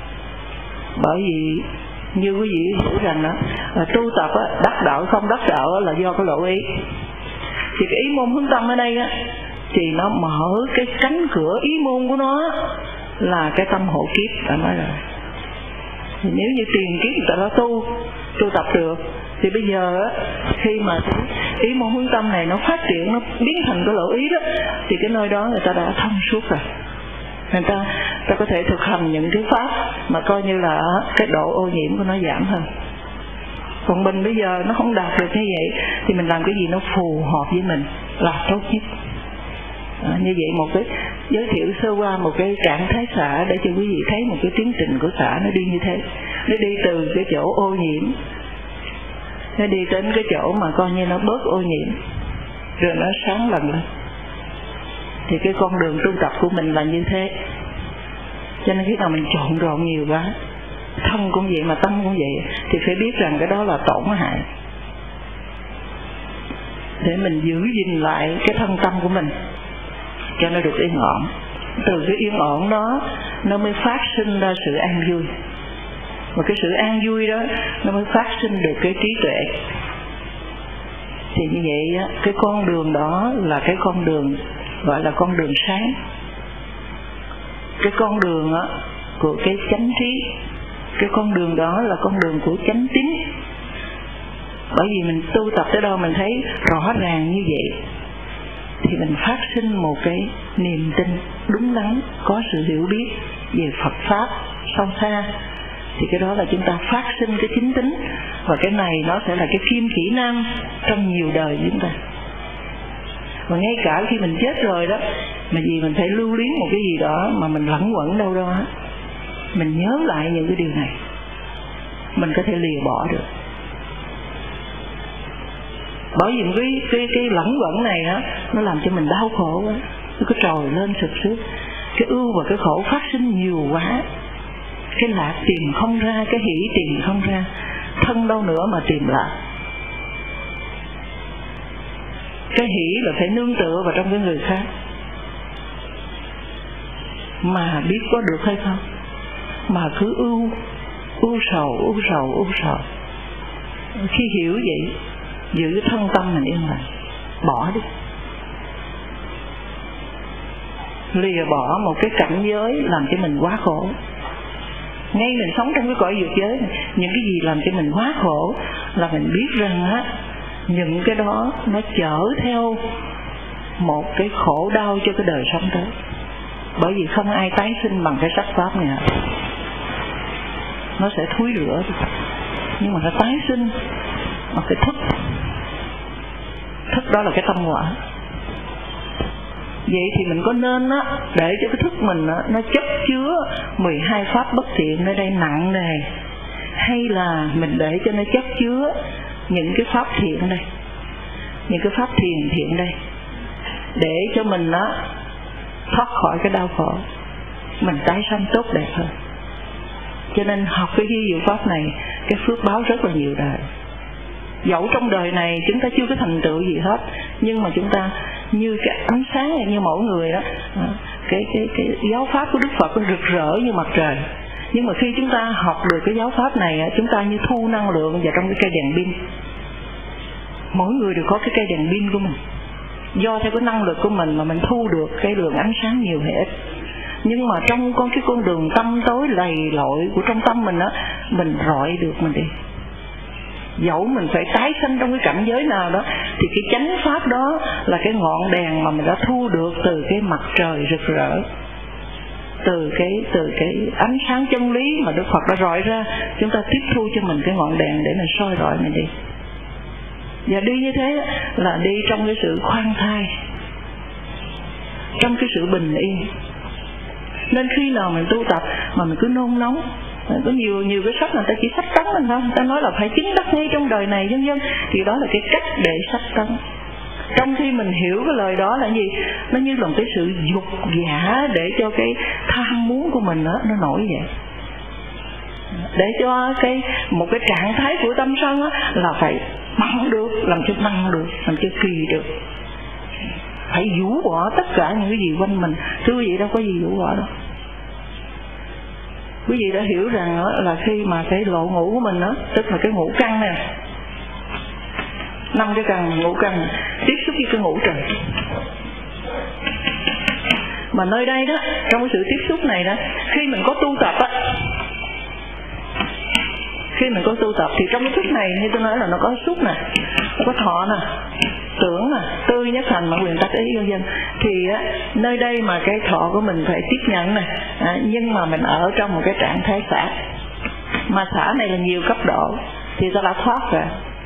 Bởi vì như quý vị hiểu rằng đó, là tu tập á, đắc đạo không đắc đạo á, là do cái lộ ý. Thì cái ý môn hướng tâm ở đây á, thì nó mở cái cánh cửa ý môn của nó là cái tâm hộ kiếp, đã nói rồi. Thì nếu như tiền kiếp người ta đã tu tu tập được, thì bây giờ á, khi mà cái ý môn hướng tâm này nó phát triển, nó biến thành cái lộ ý đó, thì cái nơi đó người ta đã thông suốt rồi. Người ta, ta có thể thực hành những cái pháp mà coi như là cái độ ô nhiễm của nó giảm hơn. Còn mình bây giờ nó không đạt được như vậy, thì mình làm cái gì nó phù hợp với mình là tốt nhất. À, như vậy một cái giới thiệu sơ qua một cái trạng thái xả để cho quý vị thấy một cái tiến trình của xả nó đi như thế. Nó đi từ cái chỗ ô nhiễm, nó đi đến cái chỗ mà coi như nó bớt ô nhiễm, rồi nó sáng lần lên. Thì cái con đường tu tập của mình là như thế. Cho nên khi nào mình trộn rộn nhiều quá, thân cũng vậy mà tâm cũng vậy, thì phải biết rằng cái đó là tổn hại, để mình giữ gìn lại cái thân tâm của mình cho nó được yên ổn. Từ cái yên ổn đó nó mới phát sinh ra sự an vui, và cái sự an vui đó nó mới phát sinh được cái trí tuệ. Thì như vậy cái con đường đó là cái con đường gọi là con đường sáng, cái con đường của cái chánh trí, cái con đường đó là con đường của chánh tín. Bởi vì mình tu tập tới đâu mình thấy rõ ràng như vậy, thì mình phát sinh một cái niềm tin đúng đắn, có sự hiểu biết về Phật Pháp sâu xa, thì cái đó là chúng ta phát sinh cái chính tính. Và cái này nó sẽ là cái phim chỉ nam trong nhiều đời chúng ta. Và ngay cả khi mình chết rồi đó, mà vì mình phải lưu luyến một cái gì đó mà mình lẩn quẩn đâu đó, mình nhớ lại những cái điều này, mình có thể lìa bỏ được. Bởi vì cái, cái, cái lẩn quẩn này á, nó làm cho mình đau khổ quá, nó cứ trồi lên sụp xước. Cái ưu và cái khổ phát sinh nhiều quá, cái lạc tìm không ra, cái hỷ tìm không ra, thân đâu nữa mà tìm lạc. Cái hỷ là phải nương tựa vào trong cái người khác, mà biết có được hay không, mà cứ ưu ưu sầu ưu sầu ưu sầu. Khi hiểu vậy, giữ cái thân tâm mình yên lặng, bỏ đi, lìa bỏ một cái cảnh giới làm cho mình quá khổ. ngay mình sống trong cái cõi dục giới, những cái gì làm cho mình quá khổ là mình biết rằng á, những cái đó nó chở theo một cái khổ đau cho cái đời sống tới. Bởi vì không ai tái sinh bằng cái sắc pháp này, nó sẽ thúi rửa, nhưng mà nó tái sinh bằng cái thức. Thức đó là cái tâm quả. Vậy thì mình có nên á, để cho cái thức mình á, nó chất chứa mười hai pháp bất thiện nơi đây nặng nề, hay là mình để cho nó chất chứa những cái pháp thiện đây, những cái pháp thiền thiện đây, để cho mình á, thoát khỏi cái đau khổ, mình tái sanh tốt đẹp hơn. Cho nên học cái vi diệu pháp này, cái phước báo rất là nhiều đời. Dẫu trong đời này chúng ta chưa có thành tựu gì hết, nhưng mà chúng ta như cái ánh sáng, như mỗi người đó, cái, cái, cái giáo pháp của Đức Phật nó rực rỡ như mặt trời. Nhưng mà khi chúng ta học được cái giáo pháp này, chúng ta như thu năng lượng vào trong cái cây đèn pin. Mỗi người đều có cái cây đèn pin của mình, do theo cái năng lực của mình mà mình thu được cái lượng ánh sáng nhiều hay ít. Nhưng mà trong con cái con đường tâm tối lầy lội của trong tâm mình á, mình rọi được mình đi. Dẫu mình phải tái sanh trong cái cảnh giới nào đó, thì cái chánh pháp đó là cái ngọn đèn mà mình đã thu được từ cái mặt trời rực rỡ, từ cái từ cái ánh sáng chân lý mà Đức Phật đã rọi ra. Chúng ta tiếp thu cho mình cái ngọn đèn để mình soi rọi mình đi. Và đi như thế là đi trong cái sự khoan thai, trong cái sự bình yên. Nên khi nào mình tu tập mà mình cứ nôn nóng, có nhiều nhiều cái sách người ta chỉ sách tấn mình thôi, người ta nói là phải chứng đắc ngay trong đời này vân vân, thì đó là cái cách để sách tấn. Trong khi mình hiểu cái lời đó là gì, nó như là một cái sự dục giả để cho cái tham muốn của mình đó, nó nổi dậy, để cho cái một cái trạng thái của tâm sân á, là phải bằng được, làm cho bằng được, làm cho kỳ được, phải vũ bỏ tất cả những cái gì quanh mình. Thưa quý vị, đâu có gì vũ bỏ đâu. Quý vị đã hiểu rằng là khi mà cái lộ ngũ của mình đó, tức là cái ngũ căn nè, năm cái căn ngũ căn tiếp xúc với cái ngũ trời. Mà nơi đây đó, trong cái sự tiếp xúc này đó, khi mình có tu tập á, khi mình có tu tập thì trong cái thức này như tôi nói là nó có xúc nè, nó có thọ nè, tưởng nè, tư nhất hành mà quyền tắc ý vân vân. Thì á, nơi đây mà cái thọ của mình phải tiếp nhận nè, à, nhưng mà mình ở trong một cái trạng thái xả. Mà xả này là nhiều cấp độ, thì ta đã thoát rồi,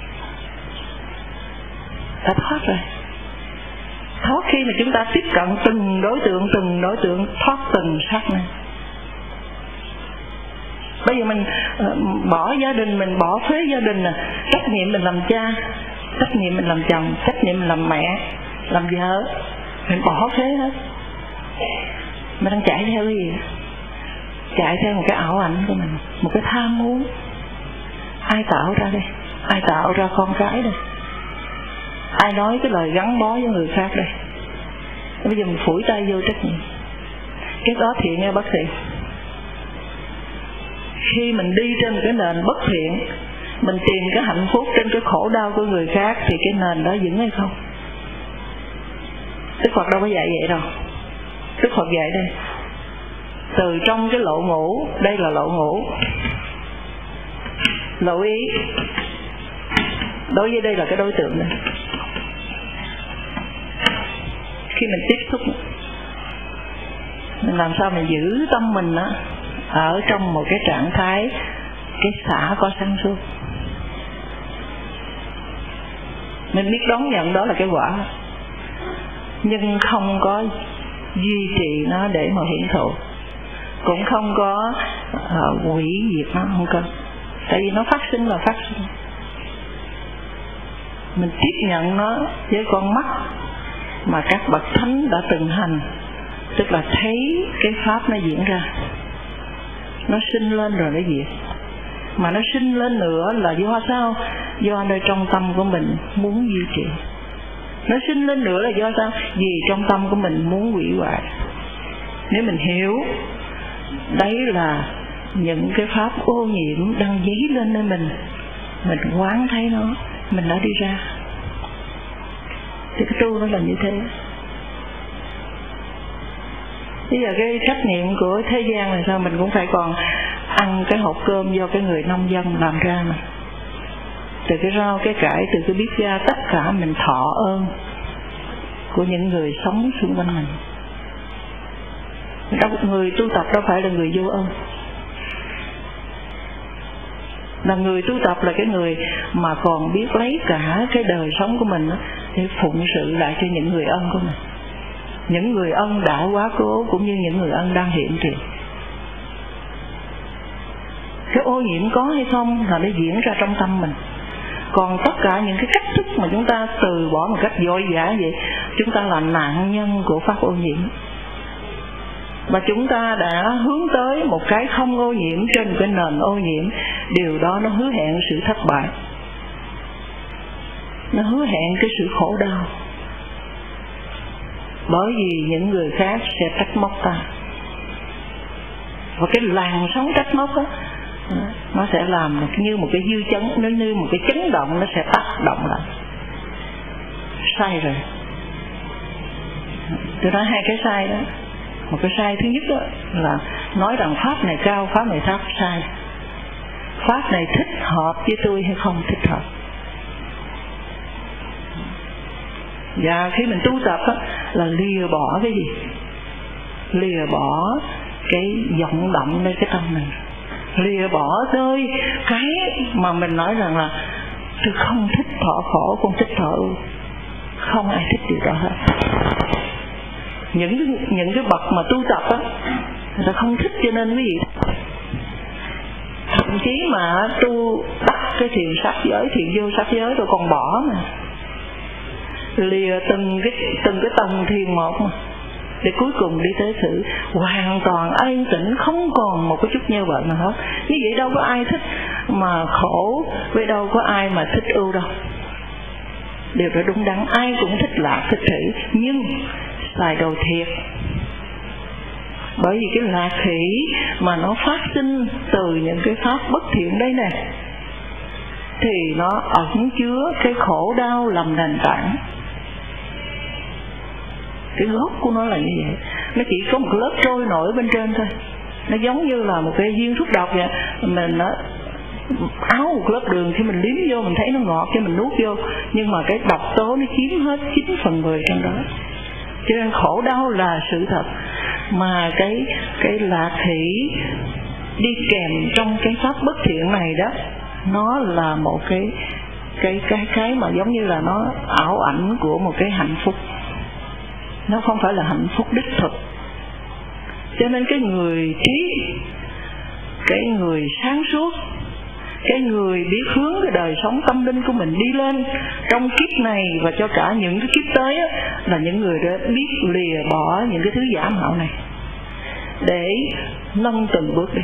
ta thoát rồi. Thoát khi mà chúng ta tiếp cận từng đối tượng, từng đối tượng, thoát từng sát này. Bây giờ mình uh, bỏ gia đình, mình bỏ phế gia đình nè, trách nhiệm mình làm cha, trách nhiệm mình làm chồng, trách nhiệm mình làm mẹ, làm vợ, mình bỏ phế hết. Mình đang chạy theo cái gì? Chạy theo một cái ảo ảnh của mình, một cái tham muốn. Ai tạo ra đây? Ai tạo ra con cái đây? Ai nói cái lời gắn bó với người khác đây? Bây giờ mình phủi tay vô trách nhiệm. Cái đó thiện hay bất thiện? Khi mình đi trên một cái nền bất thiện, mình tìm cái hạnh phúc trên cái khổ đau của người khác, thì cái nền đó vững hay không? Đức Phật đâu có dạy vậy đâu. Đức Phật dạy đây, từ trong cái lộ ngũ, đây là lộ ngũ, lộ ý, đối với đây là cái đối tượng này. Khi mình tiếp xúc, mình làm sao mình giữ tâm mình á ở trong một cái trạng thái cái xả có sáng suốt. Mình biết đón nhận đó là cái quả, nhưng không có duy trì nó để mà hiển thụ, cũng không có uh, hủy diệt nó, không có. Tại vì nó phát sinh là phát sinh. Mình tiếp nhận nó với con mắt mà các bậc thánh đã từng hành, tức là thấy cái pháp nó diễn ra, nó sinh lên rồi nó diệt. Mà nó sinh lên nữa là do sao? Do nơi trong tâm của mình muốn duy trì. Nó sinh lên nữa là do sao? Vì trong tâm của mình muốn hủy hoại. Nếu mình hiểu đấy là những cái pháp ô nhiễm đang dấy lên nơi mình, mình quán thấy nó, mình đã đi ra. Thì cái tu nó là như thế. Bây giờ cái trách nhiệm của thế gian là sao? Mình cũng phải còn ăn cái hộp cơm do cái người nông dân làm ra mà. Từ cái rau, cái cải, từ cái bếp ga, tất cả mình thọ ơn của những người sống xung quanh mình. Đâu, người tu tập đâu phải là người vô ơn. Là người tu tập là cái người mà còn biết lấy cả cái đời sống của mình để phụng sự lại cho những người ân của mình, những người ân đã quá cố cũng như những người ân đang hiện tiền. Cái ô nhiễm có hay không là nó diễn ra trong tâm mình. Còn tất cả những cái cách thức mà chúng ta từ bỏ một cách vội vã vậy, chúng ta là nạn nhân của pháp ô nhiễm. Mà chúng ta đã hướng tới một cái không ô nhiễm trên một cái nền ô nhiễm. Điều đó nó hứa hẹn sự thất bại, nó hứa hẹn cái sự khổ đau. Bởi vì những người khác sẽ trách móc ta. Và cái làn sóng trách móc đó, nó sẽ làm như một cái dư chấn, nó như một cái chấn động, nó sẽ tác động lại. Sai rồi. Tôi nói hai cái sai đó. Một cái sai thứ nhất đó là nói rằng pháp này cao, pháp này thấp, sai. Pháp này thích hợp với tôi hay không thích hợp. Và khi mình tu tập đó, là lìa bỏ cái gì? Lìa bỏ cái vọng động nơi cái tâm mình, lìa bỏ rơi cái mà mình nói rằng là tôi không thích thọ khổ, không thích thọ ưu. Không ai thích điều đó hết. Những những cái bậc mà tu tập á, người ta không thích cho nên quý vị thậm chí mà tu bắt cái thiền sắc giới, thiền vô sắc giới rồi còn bỏ mà, lìa từng cái từng cái tầng thiền một mà, để cuối cùng đi tới sự hoàn toàn an tĩnh, không còn một cái chút nhơ bệnh nào hết. Như vậy đâu có ai thích mà khổ, với đâu có ai mà thích ưu đâu. Điều đó đúng đắn, ai cũng thích lạc thích thủy, nhưng xài đồ thiệt. Bởi vì cái lạc thủy mà nó phát sinh từ những cái pháp bất thiện đây nè, thì nó ẩn chứa cái khổ đau làm nền tảng. Cái gốc của nó là như vậy. Nó chỉ có một lớp trôi nổi bên trên thôi. Nó giống như là một cái viên thuốc độc vậy. Mình nó áo một lớp đường, khi mình liếm vô mình thấy nó ngọt, khi mình nuốt vô, nhưng mà cái độc tố nó chiếm hết chín phần mười trong đó. Cho nên khổ đau là sự thật. Mà cái cái lạc thủy đi kèm trong cái pháp bất thiện này đó, nó là một cái cái cái cái mà giống như là nó ảo ảnh của một cái hạnh phúc. Nó không phải là hạnh phúc đích thực. Cho nên cái người trí, cái người sáng suốt, cái người biết hướng cái đời sống tâm linh của mình đi lên trong kiếp này và cho cả những cái kiếp tới á, là những người đã biết lìa bỏ những cái thứ giả mạo này để nâng từng bước đi.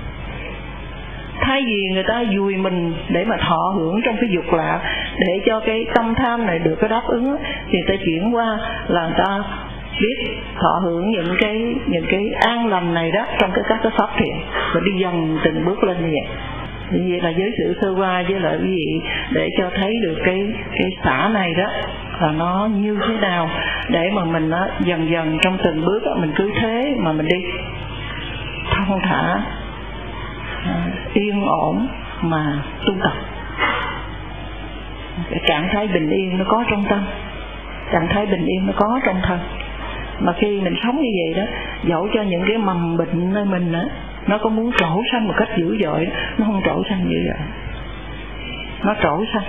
Thay vì người ta dùi mình để mà thọ hưởng trong cái dục lạc, để cho cái tâm tham này được cái đáp ứng, thì người ta chuyển qua là người ta biết thọ hưởng những cái những cái an lành này đó trong cái các cái pháp thiện, và đi dần từng bước lên như vậy. Như vậy là với sự sơ qua với lại quý vị để cho thấy được cái cái xã này đó là nó như thế nào, để mà mình đó, dần dần trong từng bước đó, mình cứ thế mà mình đi thong thả, yên ổn mà tu tập. Cái trạng thái bình yên nó có trong tâm, trạng thái bình yên nó có trong thân. Mà khi mình sống như vậy đó, dẫu cho những cái mầm bệnh nơi mình đó, nó có muốn trổ xanh một cách dữ dội, nó không trổ xanh như vậy. Nó trổ xanh,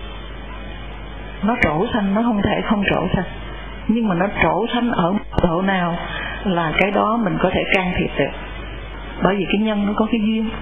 nó trổ xanh, nó không thể không trổ xanh. Nhưng mà nó trổ xanh ở độ nào là cái đó mình có thể can thiệp được. Bởi vì cái nhân nó có cái duyên.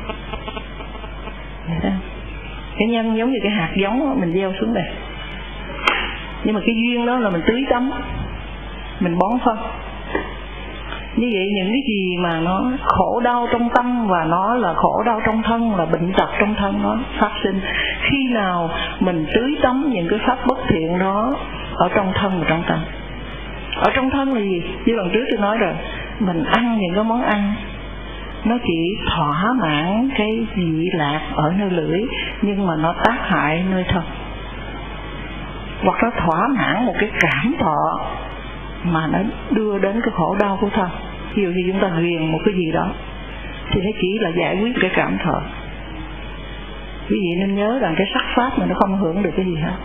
Cái nhân giống như cái hạt giống mình gieo xuống đây, nhưng mà cái duyên đó là mình tưới tắm, mình bón phân. Như vậy những cái gì mà nó khổ đau trong tâm và nó là khổ đau trong thân, là bệnh tật trong thân nó phát sinh khi nào mình tưới tắm những cái pháp bất thiện đó ở trong thân và trong tâm. Ở trong thân là gì? Như lần trước tôi nói rồi, mình ăn những cái món ăn nó chỉ thỏa mãn cái vị lạc ở nơi lưỡi, nhưng mà nó tác hại nơi thân. Hoặc nó thỏa mãn một cái cảm thọ mà nó đưa đến cái khổ đau của thân. Ví dụ như chúng ta ghiền một cái gì đó, thì nó chỉ là giải quyết cái cảm thọ. Quý vị nên nhớ rằng cái sắc pháp mà nó không hưởng được cái gì hết,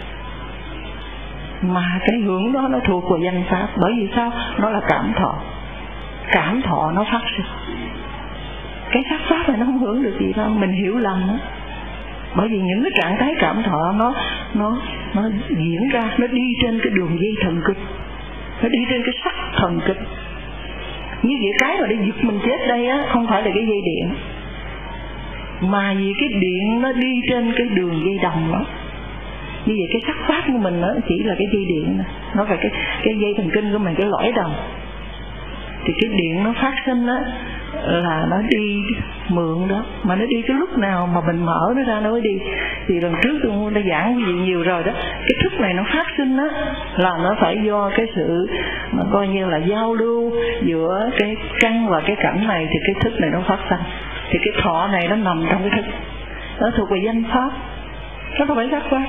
mà cái hưởng đó nó thuộc vào danh pháp. Bởi vì sao? Nó là cảm thọ. Cảm thọ nó phát sinh. Cái sắc pháp này nó không hưởng được gì đâu, mình hiểu lầm đó. Bởi vì những cái trạng thái cảm thọ nó nó nó diễn ra, nó đi trên cái đường dây thần kinh, nó đi trên cái sắc thần kinh. Như vậy cái mà để giật mình chết đây á, không phải là cái dây điện, mà vì cái điện nó đi trên cái đường dây đồng đó. Như vậy cái sắc pháp của mình nó chỉ là cái dây điện này. Nó phải cái cái dây thần kinh của mình, cái lõi đồng. Thì cái điện nó phát sinh á là nó đi mượn đó, mà nó đi cái lúc nào mà mình mở nó ra nó mới đi. Thì lần trước tôi đã giảng quý vị nhiều rồi đó, cái thức này nó phát sinh á là nó phải do cái sự mà coi như là giao lưu giữa cái căn và cái cảnh này, thì cái thức này nó phát sinh. Thì cái thọ này nó nằm trong cái thức, nó thuộc về danh pháp, nó không phải sắc pháp.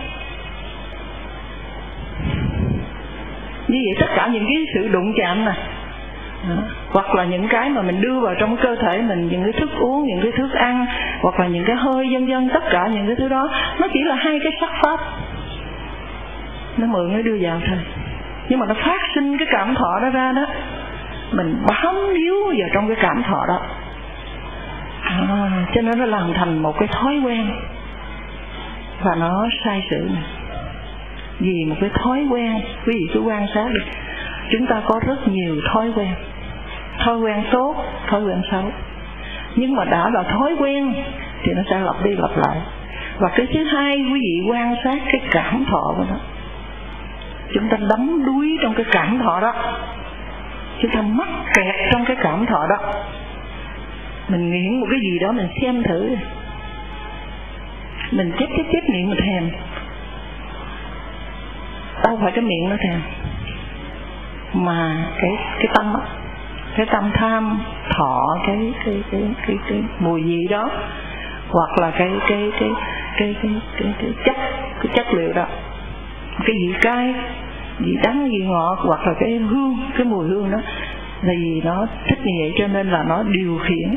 Như vậy tất cả những cái sự đụng chạm này, hoặc là những cái mà mình đưa vào trong cơ thể mình, những cái thức uống, những cái thức ăn, hoặc là những cái hơi vân vân, tất cả những cái thứ đó nó chỉ là hai cái sắc pháp, nó mượn nó đưa vào thôi. Nhưng mà nó phát sinh cái cảm thọ đó ra đó, mình bám víu vào trong cái cảm thọ đó, à, cho nên nó làm thành một cái thói quen và nó sai sự này. Vì một cái thói quen, quý vị cứ quan sát đi, chúng ta có rất nhiều thói quen, thói quen tốt, thói quen xấu. Nhưng mà đã là thói quen thì nó sẽ lặp đi lặp lại. Và cái thứ hai, quý vị quan sát cái cảm thọ của nó. Chúng ta đắm đuối trong cái cảm thọ đó, chúng ta mắc kẹt trong cái cảm thọ đó. Mình nghiện một cái gì đó, mình xem thử, mình chép chép chép miệng mình thèm. Đâu phải cái miệng nó thèm, mà cái cái tâm á, cái tâm tham thọ cái cái cái cái cái mùi gì đó, hoặc là cái cái cái cái cái cái, cái chất cái chất liệu đó, cái vị cay, vị đắng, vị ngọt, hoặc là cái hương, cái mùi hương đó, là vì nó thích như vậy, cho nên là nó điều khiển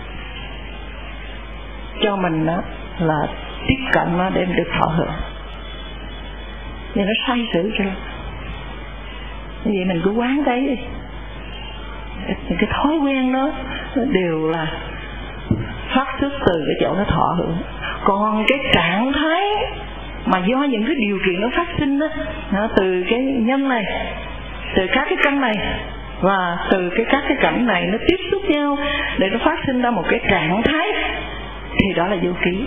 cho mình đó là tiếp cận nó để mình được thọ hưởng. Vì nó sai sự cho. Như vậy mình cứ quán thấy đi, những cái thói quen đó nó đều là phát xuất từ cái chỗ nó thọ hưởng. Còn cái trạng thái mà do những cái điều kiện nó phát sinh đó, nó từ cái nhân này, từ các cái căn này, và từ cái các cái cảnh này nó tiếp xúc nhau để nó phát sinh ra một cái trạng thái, thì đó là vô ký.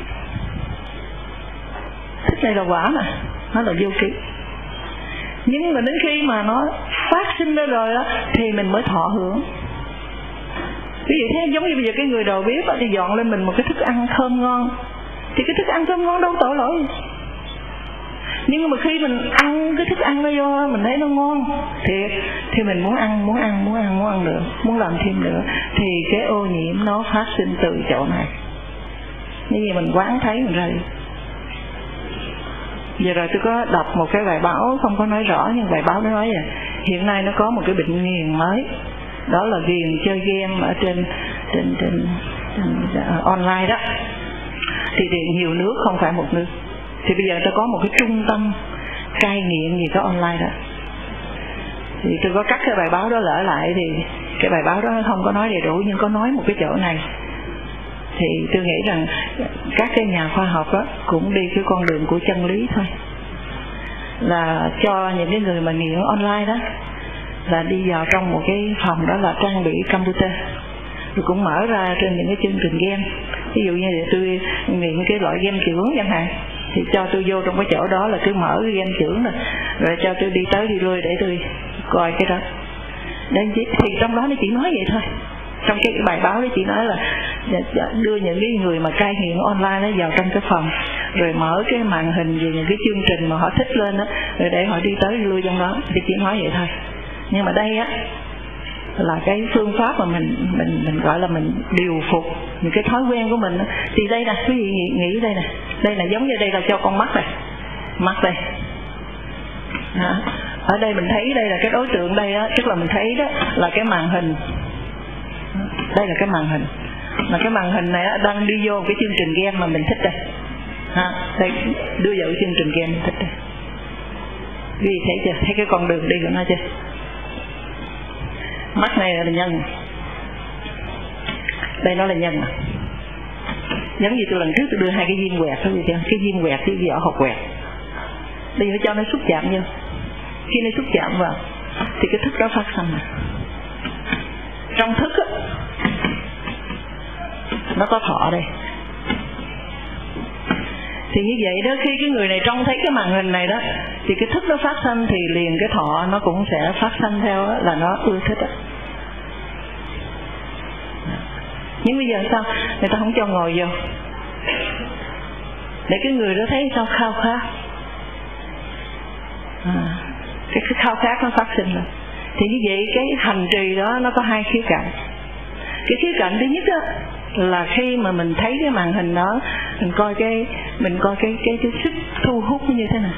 Thức này là quả mà, nó là vô ký. Nhưng mà đến khi mà nó phát sinh ra rồi đó, thì mình mới thọ hưởng. Ví dụ thế, giống như bây giờ cái người đầu bếp thì dọn lên mình một cái thức ăn thơm ngon, thì cái thức ăn thơm ngon đâu tội lỗi. Nhưng mà khi mình ăn cái thức ăn nó vô, mình thấy nó ngon thì thì mình muốn ăn, muốn ăn, muốn ăn, muốn ăn nữa, muốn làm thêm nữa, thì cái ô nhiễm nó phát sinh từ chỗ này. Như vậy mình quán thấy mình ra đi. Giờ rồi tôi có đọc một cái bài báo, không có nói rõ, nhưng bài báo nó nói vậy. Hiện nay nó có một cái bệnh nghiền mới, đó là ghiền chơi game ở trên trên, trên, trên uh, online đó. Thì, thì nhiều nước, không phải một nước. Thì bây giờ tôi có một cái trung tâm cai nghiện gì có online đó. Thì tôi có cắt cái bài báo đó lỡ lại, thì cái bài báo đó không có nói đầy đủ, nhưng có nói một cái chỗ này. Thì tôi nghĩ rằng các cái nhà khoa học đó cũng đi cái con đường của chân lý thôi, là cho những cái người mà nghiện online đó là đi vào trong một cái phòng đó là trang bị computer, rồi cũng mở ra trên những cái chương trình game. Ví dụ như là tôi nghiện cái loại game chưởng chẳng hạn, thì cho tôi vô trong cái chỗ đó là cứ mở cái game chưởng này, rồi cho tôi đi tới đi lui để tôi coi cái đó. Đến thì trong đó nó chỉ nói vậy thôi. Trong cái bài báo đó chị nói là đưa những cái người mà cai nghiện online nó vào trong cái phòng, rồi mở cái màn hình về những cái chương trình mà họ thích lên đó, rồi để họ đi tới đi lui trong đó. Thì chỉ nói vậy thôi. Nhưng mà đây á là cái phương pháp mà mình mình mình gọi là mình điều phục những cái thói quen của mình đó. Thì đây nè, quý vị nghĩ, nghĩ đây nè, đây là giống như đây là cho con mắt này, mắt đây. Đó. Ở đây mình thấy đây là cái đối tượng đây á, tức là mình thấy đó là cái màn hình. Đây là cái màn hình. Mà cái màn hình này đang đi vô cái chương trình game mà mình thích đây. Ha, đây đưa vào cái chương trình game mình thích đây. Quý vị thấy chưa? Thấy cái con đường đi của nó chưa? Mắt này là nhân. Đây nó là nhân à. Giống như tôi lần trước tôi đưa hai cái viên quẹt đó, chưa? Cái viên quẹt với vỏ hộp quẹt. Bây giờ cho nó xúc chạm vô. Khi nó xúc chạm vào thì cái thức đó phát sinh. Trong thức á, nó có thọ đây. Thì như vậy đó, khi cái người này trông thấy cái màn hình này đó, thì cái thức nó phát sinh thì liền cái thọ nó cũng sẽ phát sinh theo đó, là nó ưa thích đó. Nhưng bây giờ sao? Người ta không cho ngồi vô, để cái người đó thấy sao khao khát. À, cái, cái khao khát nó phát sinh rồi. Thì như vậy cái hành trì đó nó có hai khía cạnh. Cái khía cạnh thứ nhất đó, là khi mà mình thấy cái màn hình đó, mình coi cái mình coi cái cái cái sức thu hút nó như thế nào.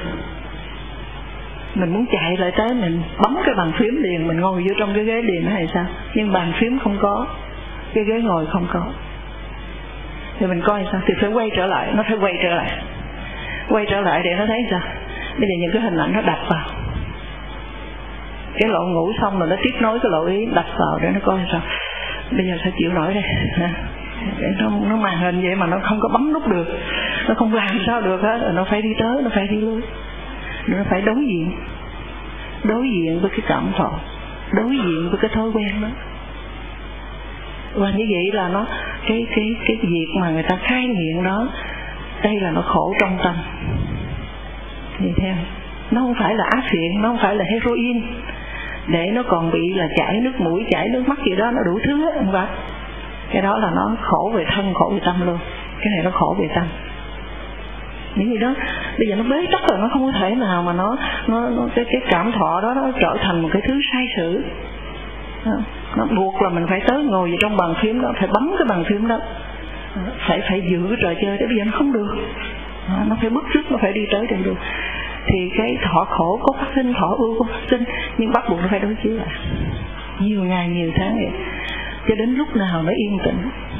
Mình muốn chạy lại tới mình bấm cái bàn phím liền, mình ngồi vô trong cái ghế liền hay sao? Nhưng bàn phím không có, cái ghế ngồi không có. Thì mình coi sao? Thì phải quay trở lại, nó phải quay trở lại. Quay trở lại để nó thấy sao? Bây giờ những cái hình ảnh nó đập vào. Cái lỗ ngủ xong rồi nó tiếp nối cái lỗ ý đập vào để nó coi sao. Bây giờ sao chịu nổi đây? Nó, nó màn hình vậy mà nó không có bấm nút được, nó không làm sao được hết, nó phải đi tới, nó phải đi lui, nó phải đối diện, đối diện với cái cảm thọ, đối diện với cái thói quen đó. Và như vậy là nó cái cái cái việc mà người ta khai nghiện đó, đây là nó khổ trong tâm. Nhìn theo, nó không phải là ác phiện, nó không phải là heroin để nó còn bị là chảy nước mũi, chảy nước mắt gì đó, nó đủ thứ hết, không phải. Cái đó là nó khổ về thân, khổ về tâm luôn. Cái này nó khổ về tâm. Những gì đó bây giờ nó bế tắc rồi, nó không có thể nào mà nó, nó, nó cái, cái cảm thọ đó nó trở thành một cái thứ sai sử. Nó buộc là mình phải tới ngồi vào trong bàn phím đó, phải bấm cái bàn phím đó, phải phải giữ cái trò chơi đó. Bây giờ nó không được, nó phải bước trước, nó phải đi tới được được. Thì cái thọ khổ có phát sinh, thọ ưu có phát sinh, nhưng bắt buộc nó phải đối chiếu lại nhiều ngày nhiều tháng vậy, cho đến lúc nào nó yên tĩnh.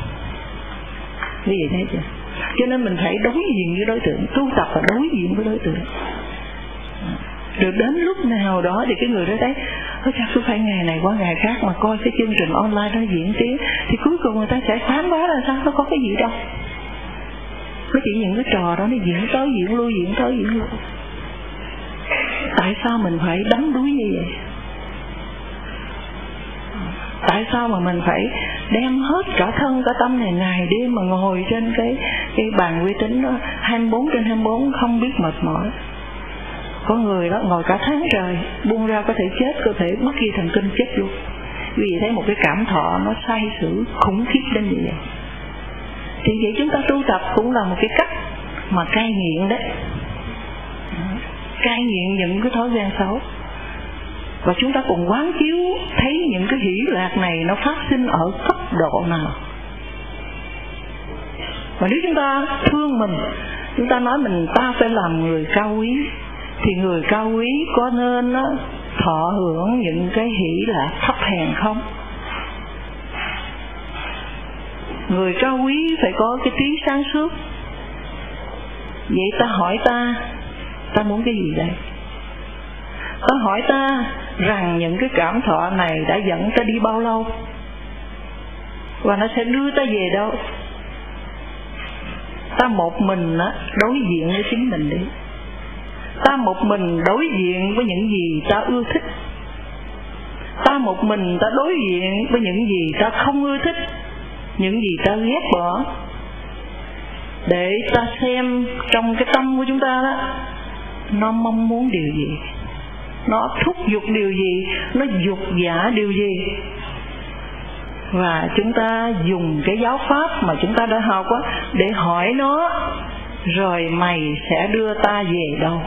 Như vậy thấy chưa? Cho nên mình phải đối diện với đối tượng, tu tập và đối diện với đối tượng. Được đến lúc nào đó thì cái người đó thấy, ôi chắc tôi phải ngày này qua ngày khác mà coi cái chương trình online nó diễn tiến, thì cuối cùng người ta sẽ khám phá là sao, nó có cái gì đâu. Nó chỉ những cái trò đó nó diễn tới diễn lui, diễn tới diễn lui. Tại sao mình phải đắm đuối như vậy? Tại sao mà mình phải đem hết cả thân cả tâm này ngày đêm mà ngồi trên cái cái bàn vi tính đó hai mươi bốn trên hai mươi bốn không biết mệt mỏi? Có người đó ngồi cả tháng trời, buông ra có thể chết, có thể bất kỳ thần kinh chết luôn. Vì thấy một cái cảm thọ nó sai sử khủng khiếp đến như vậy. Thì vậy chúng ta tu tập cũng là một cái cách mà cai nghiện đấy, cai nghiện những cái thói quen xấu. Và chúng ta cùng quán chiếu thấy những cái hỷ lạc này nó phát sinh ở cấp độ nào. Và nếu chúng ta thương mình, chúng ta nói mình ta phải làm người cao quý, thì người cao quý có nên đó, thọ hưởng những cái hỷ lạc thấp hèn không? Người cao quý phải có cái trí sáng suốt. Vậy ta hỏi ta, ta muốn cái gì đây? Ta hỏi ta rằng những cái cảm thọ này đã dẫn ta đi bao lâu? Và nó sẽ đưa ta về đâu? Ta một mình á, đối diện với chính mình đi. Ta một mình đối diện với những gì ta ưa thích. Ta một mình ta đối diện với những gì ta không ưa thích, những gì ta ghét bỏ. Để ta xem trong cái tâm của chúng ta đó, nó mong muốn điều gì, nó thúc giục điều gì, nó dục giả điều gì. Và chúng ta dùng cái giáo pháp mà chúng ta đã học á, để hỏi nó, rồi mày sẽ đưa ta về đâu.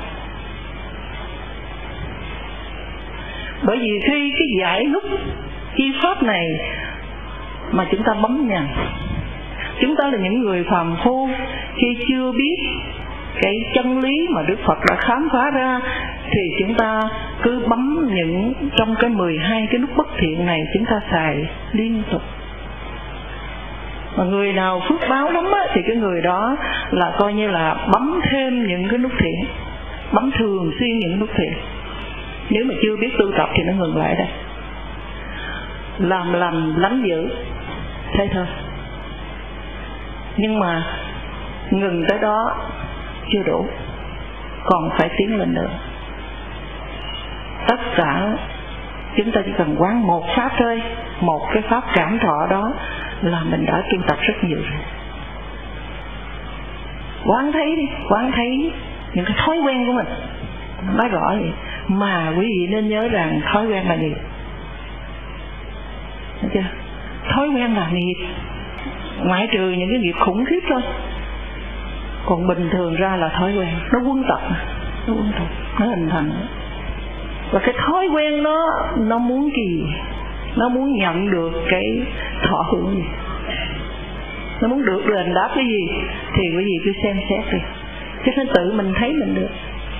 Bởi vì khi cái giải nút chi pháp này mà chúng ta bấm nhầm, chúng ta là những người phàm phu, khi chưa biết cái chân lý mà Đức Phật đã khám phá ra, thì chúng ta cứ bấm những trong cái mười hai cái nút bất thiện này, chúng ta xài liên tục. Mà người nào phước báo lắm á, thì cái người đó là coi như là bấm thêm những cái nút thiện, bấm thường xuyên những nút thiện. Nếu mà chưa biết tu tập thì nó ngừng lại đây. Làm lành lánh dữ, thế thôi. Nhưng mà ngừng tới đó chưa đủ, còn phải tiến lên nữa. Tất cả chúng ta chỉ cần quán một pháp thôi, một cái pháp cảm thọ đó là mình đã tu tập rất nhiều rồi. Quán thấy đi, quán thấy những cái thói quen của mình. Nói rõ vậy. Mà quý vị nên nhớ rằng thói quen là nghiệp. Thấy chưa? Thói quen là nghiệp, ngoại trừ những cái nghiệp khủng khiếp thôi. Còn bình thường ra là thói quen. Nó quân tập, nó quân tập, nó hình thành. Và cái thói quen đó, nó muốn gì? Nó muốn nhận được cái thọ hưởng gì? Nó muốn được đền đáp cái gì? Thì quý vị cứ xem xét đi, chứ nên tự mình thấy mình được.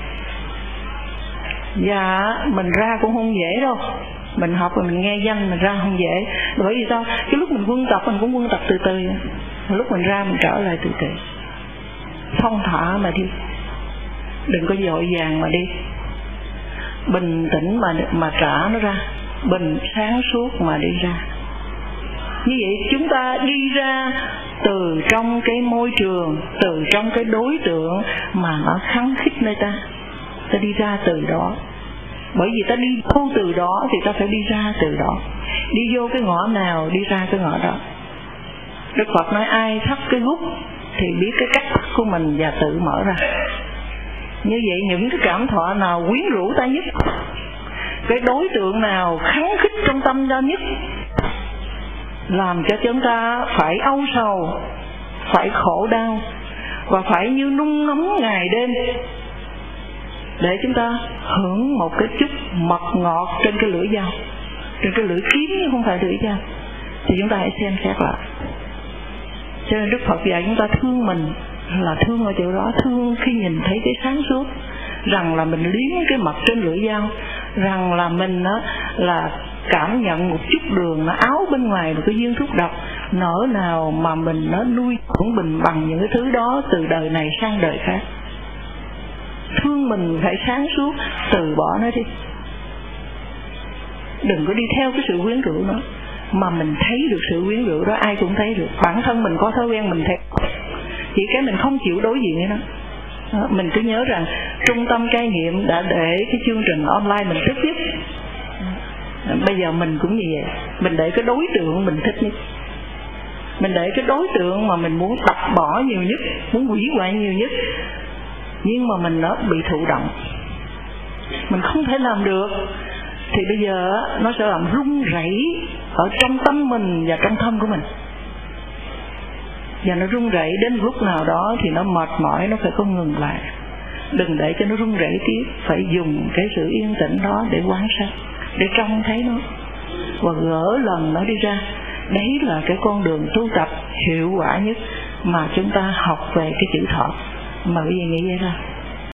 Dạ, mình ra cũng không dễ đâu. Mình học rồi mình nghe danh, mình ra không dễ. Bởi vì sao? Cái lúc mình quân tập, mình cũng quân tập từ từ. Lúc mình ra mình trở lại từ từ. Thông thả mà đi, đừng có vội vàng mà đi. Bình tĩnh mà mà trả nó ra, bình sáng suốt mà đi ra. Như vậy chúng ta đi ra từ trong cái môi trường, từ trong cái đối tượng mà nó khắng khích nơi ta, ta đi ra từ đó. Bởi vì ta đi vô từ đó thì ta phải đi ra từ đó. Đi vô cái ngõ nào đi ra cái ngõ đó. Đức Phật nói ai thắt cái gút thì biết cái cách thắt của mình và tự mở ra. Như vậy những cái cảm thọ nào quyến rũ ta nhất, cái đối tượng nào khắng khích trong tâm ta nhất, làm cho chúng ta phải âu sầu, phải khổ đau và phải như nung nóng ngày đêm, để chúng ta hưởng một cái chút mật ngọt trên cái lưỡi dao, trên cái lưỡi kiếm chứ không phải lưỡi dao. Thì chúng ta hãy xem xét lại. Cho nên Đức Phật dạy chúng ta thương mình là thương ở chỗ đó, thương khi nhìn thấy cái sáng suốt, rằng là mình liếm cái mặt trên lưỡi dao, rằng là mình đó là cảm nhận một chút đường nó áo bên ngoài một cái viên thuốc độc, nỡ nào mà mình nó nuôi dưỡng mình bằng những cái thứ đó từ đời này sang đời khác. Thương mình phải sáng suốt, từ bỏ nó đi. Đừng có đi theo cái sự quyến rũ nó, mà mình thấy được sự quyến rũ đó, ai cũng thấy được. Bản thân mình có thói quen mình theo, chỉ cái mình không chịu đối diện với nó. Đó, mình cứ nhớ rằng trung tâm cai nghiệm đã để cái chương trình online mình thích nhất. Bây giờ mình cũng như vậy, mình để cái đối tượng mình thích nhất, mình để cái đối tượng mà mình muốn tập bỏ nhiều nhất, muốn hủy hoại nhiều nhất. Nhưng mà mình nó bị thụ động, mình không thể làm được, thì bây giờ nó sẽ làm rung rẩy ở trong tâm mình và trong thân của mình. Và nó rung rẩy đến lúc nào đó thì nó mệt mỏi, nó phải có ngừng lại. Đừng để cho nó rung rẩy tiếp, phải dùng cái sự yên tĩnh đó để quan sát, để trông thấy nó và gỡ lần nó đi ra. Đấy là cái con đường tu tập hiệu quả nhất mà chúng ta học về cái chữ thọ. Mà quý vị nghĩ vậy ra.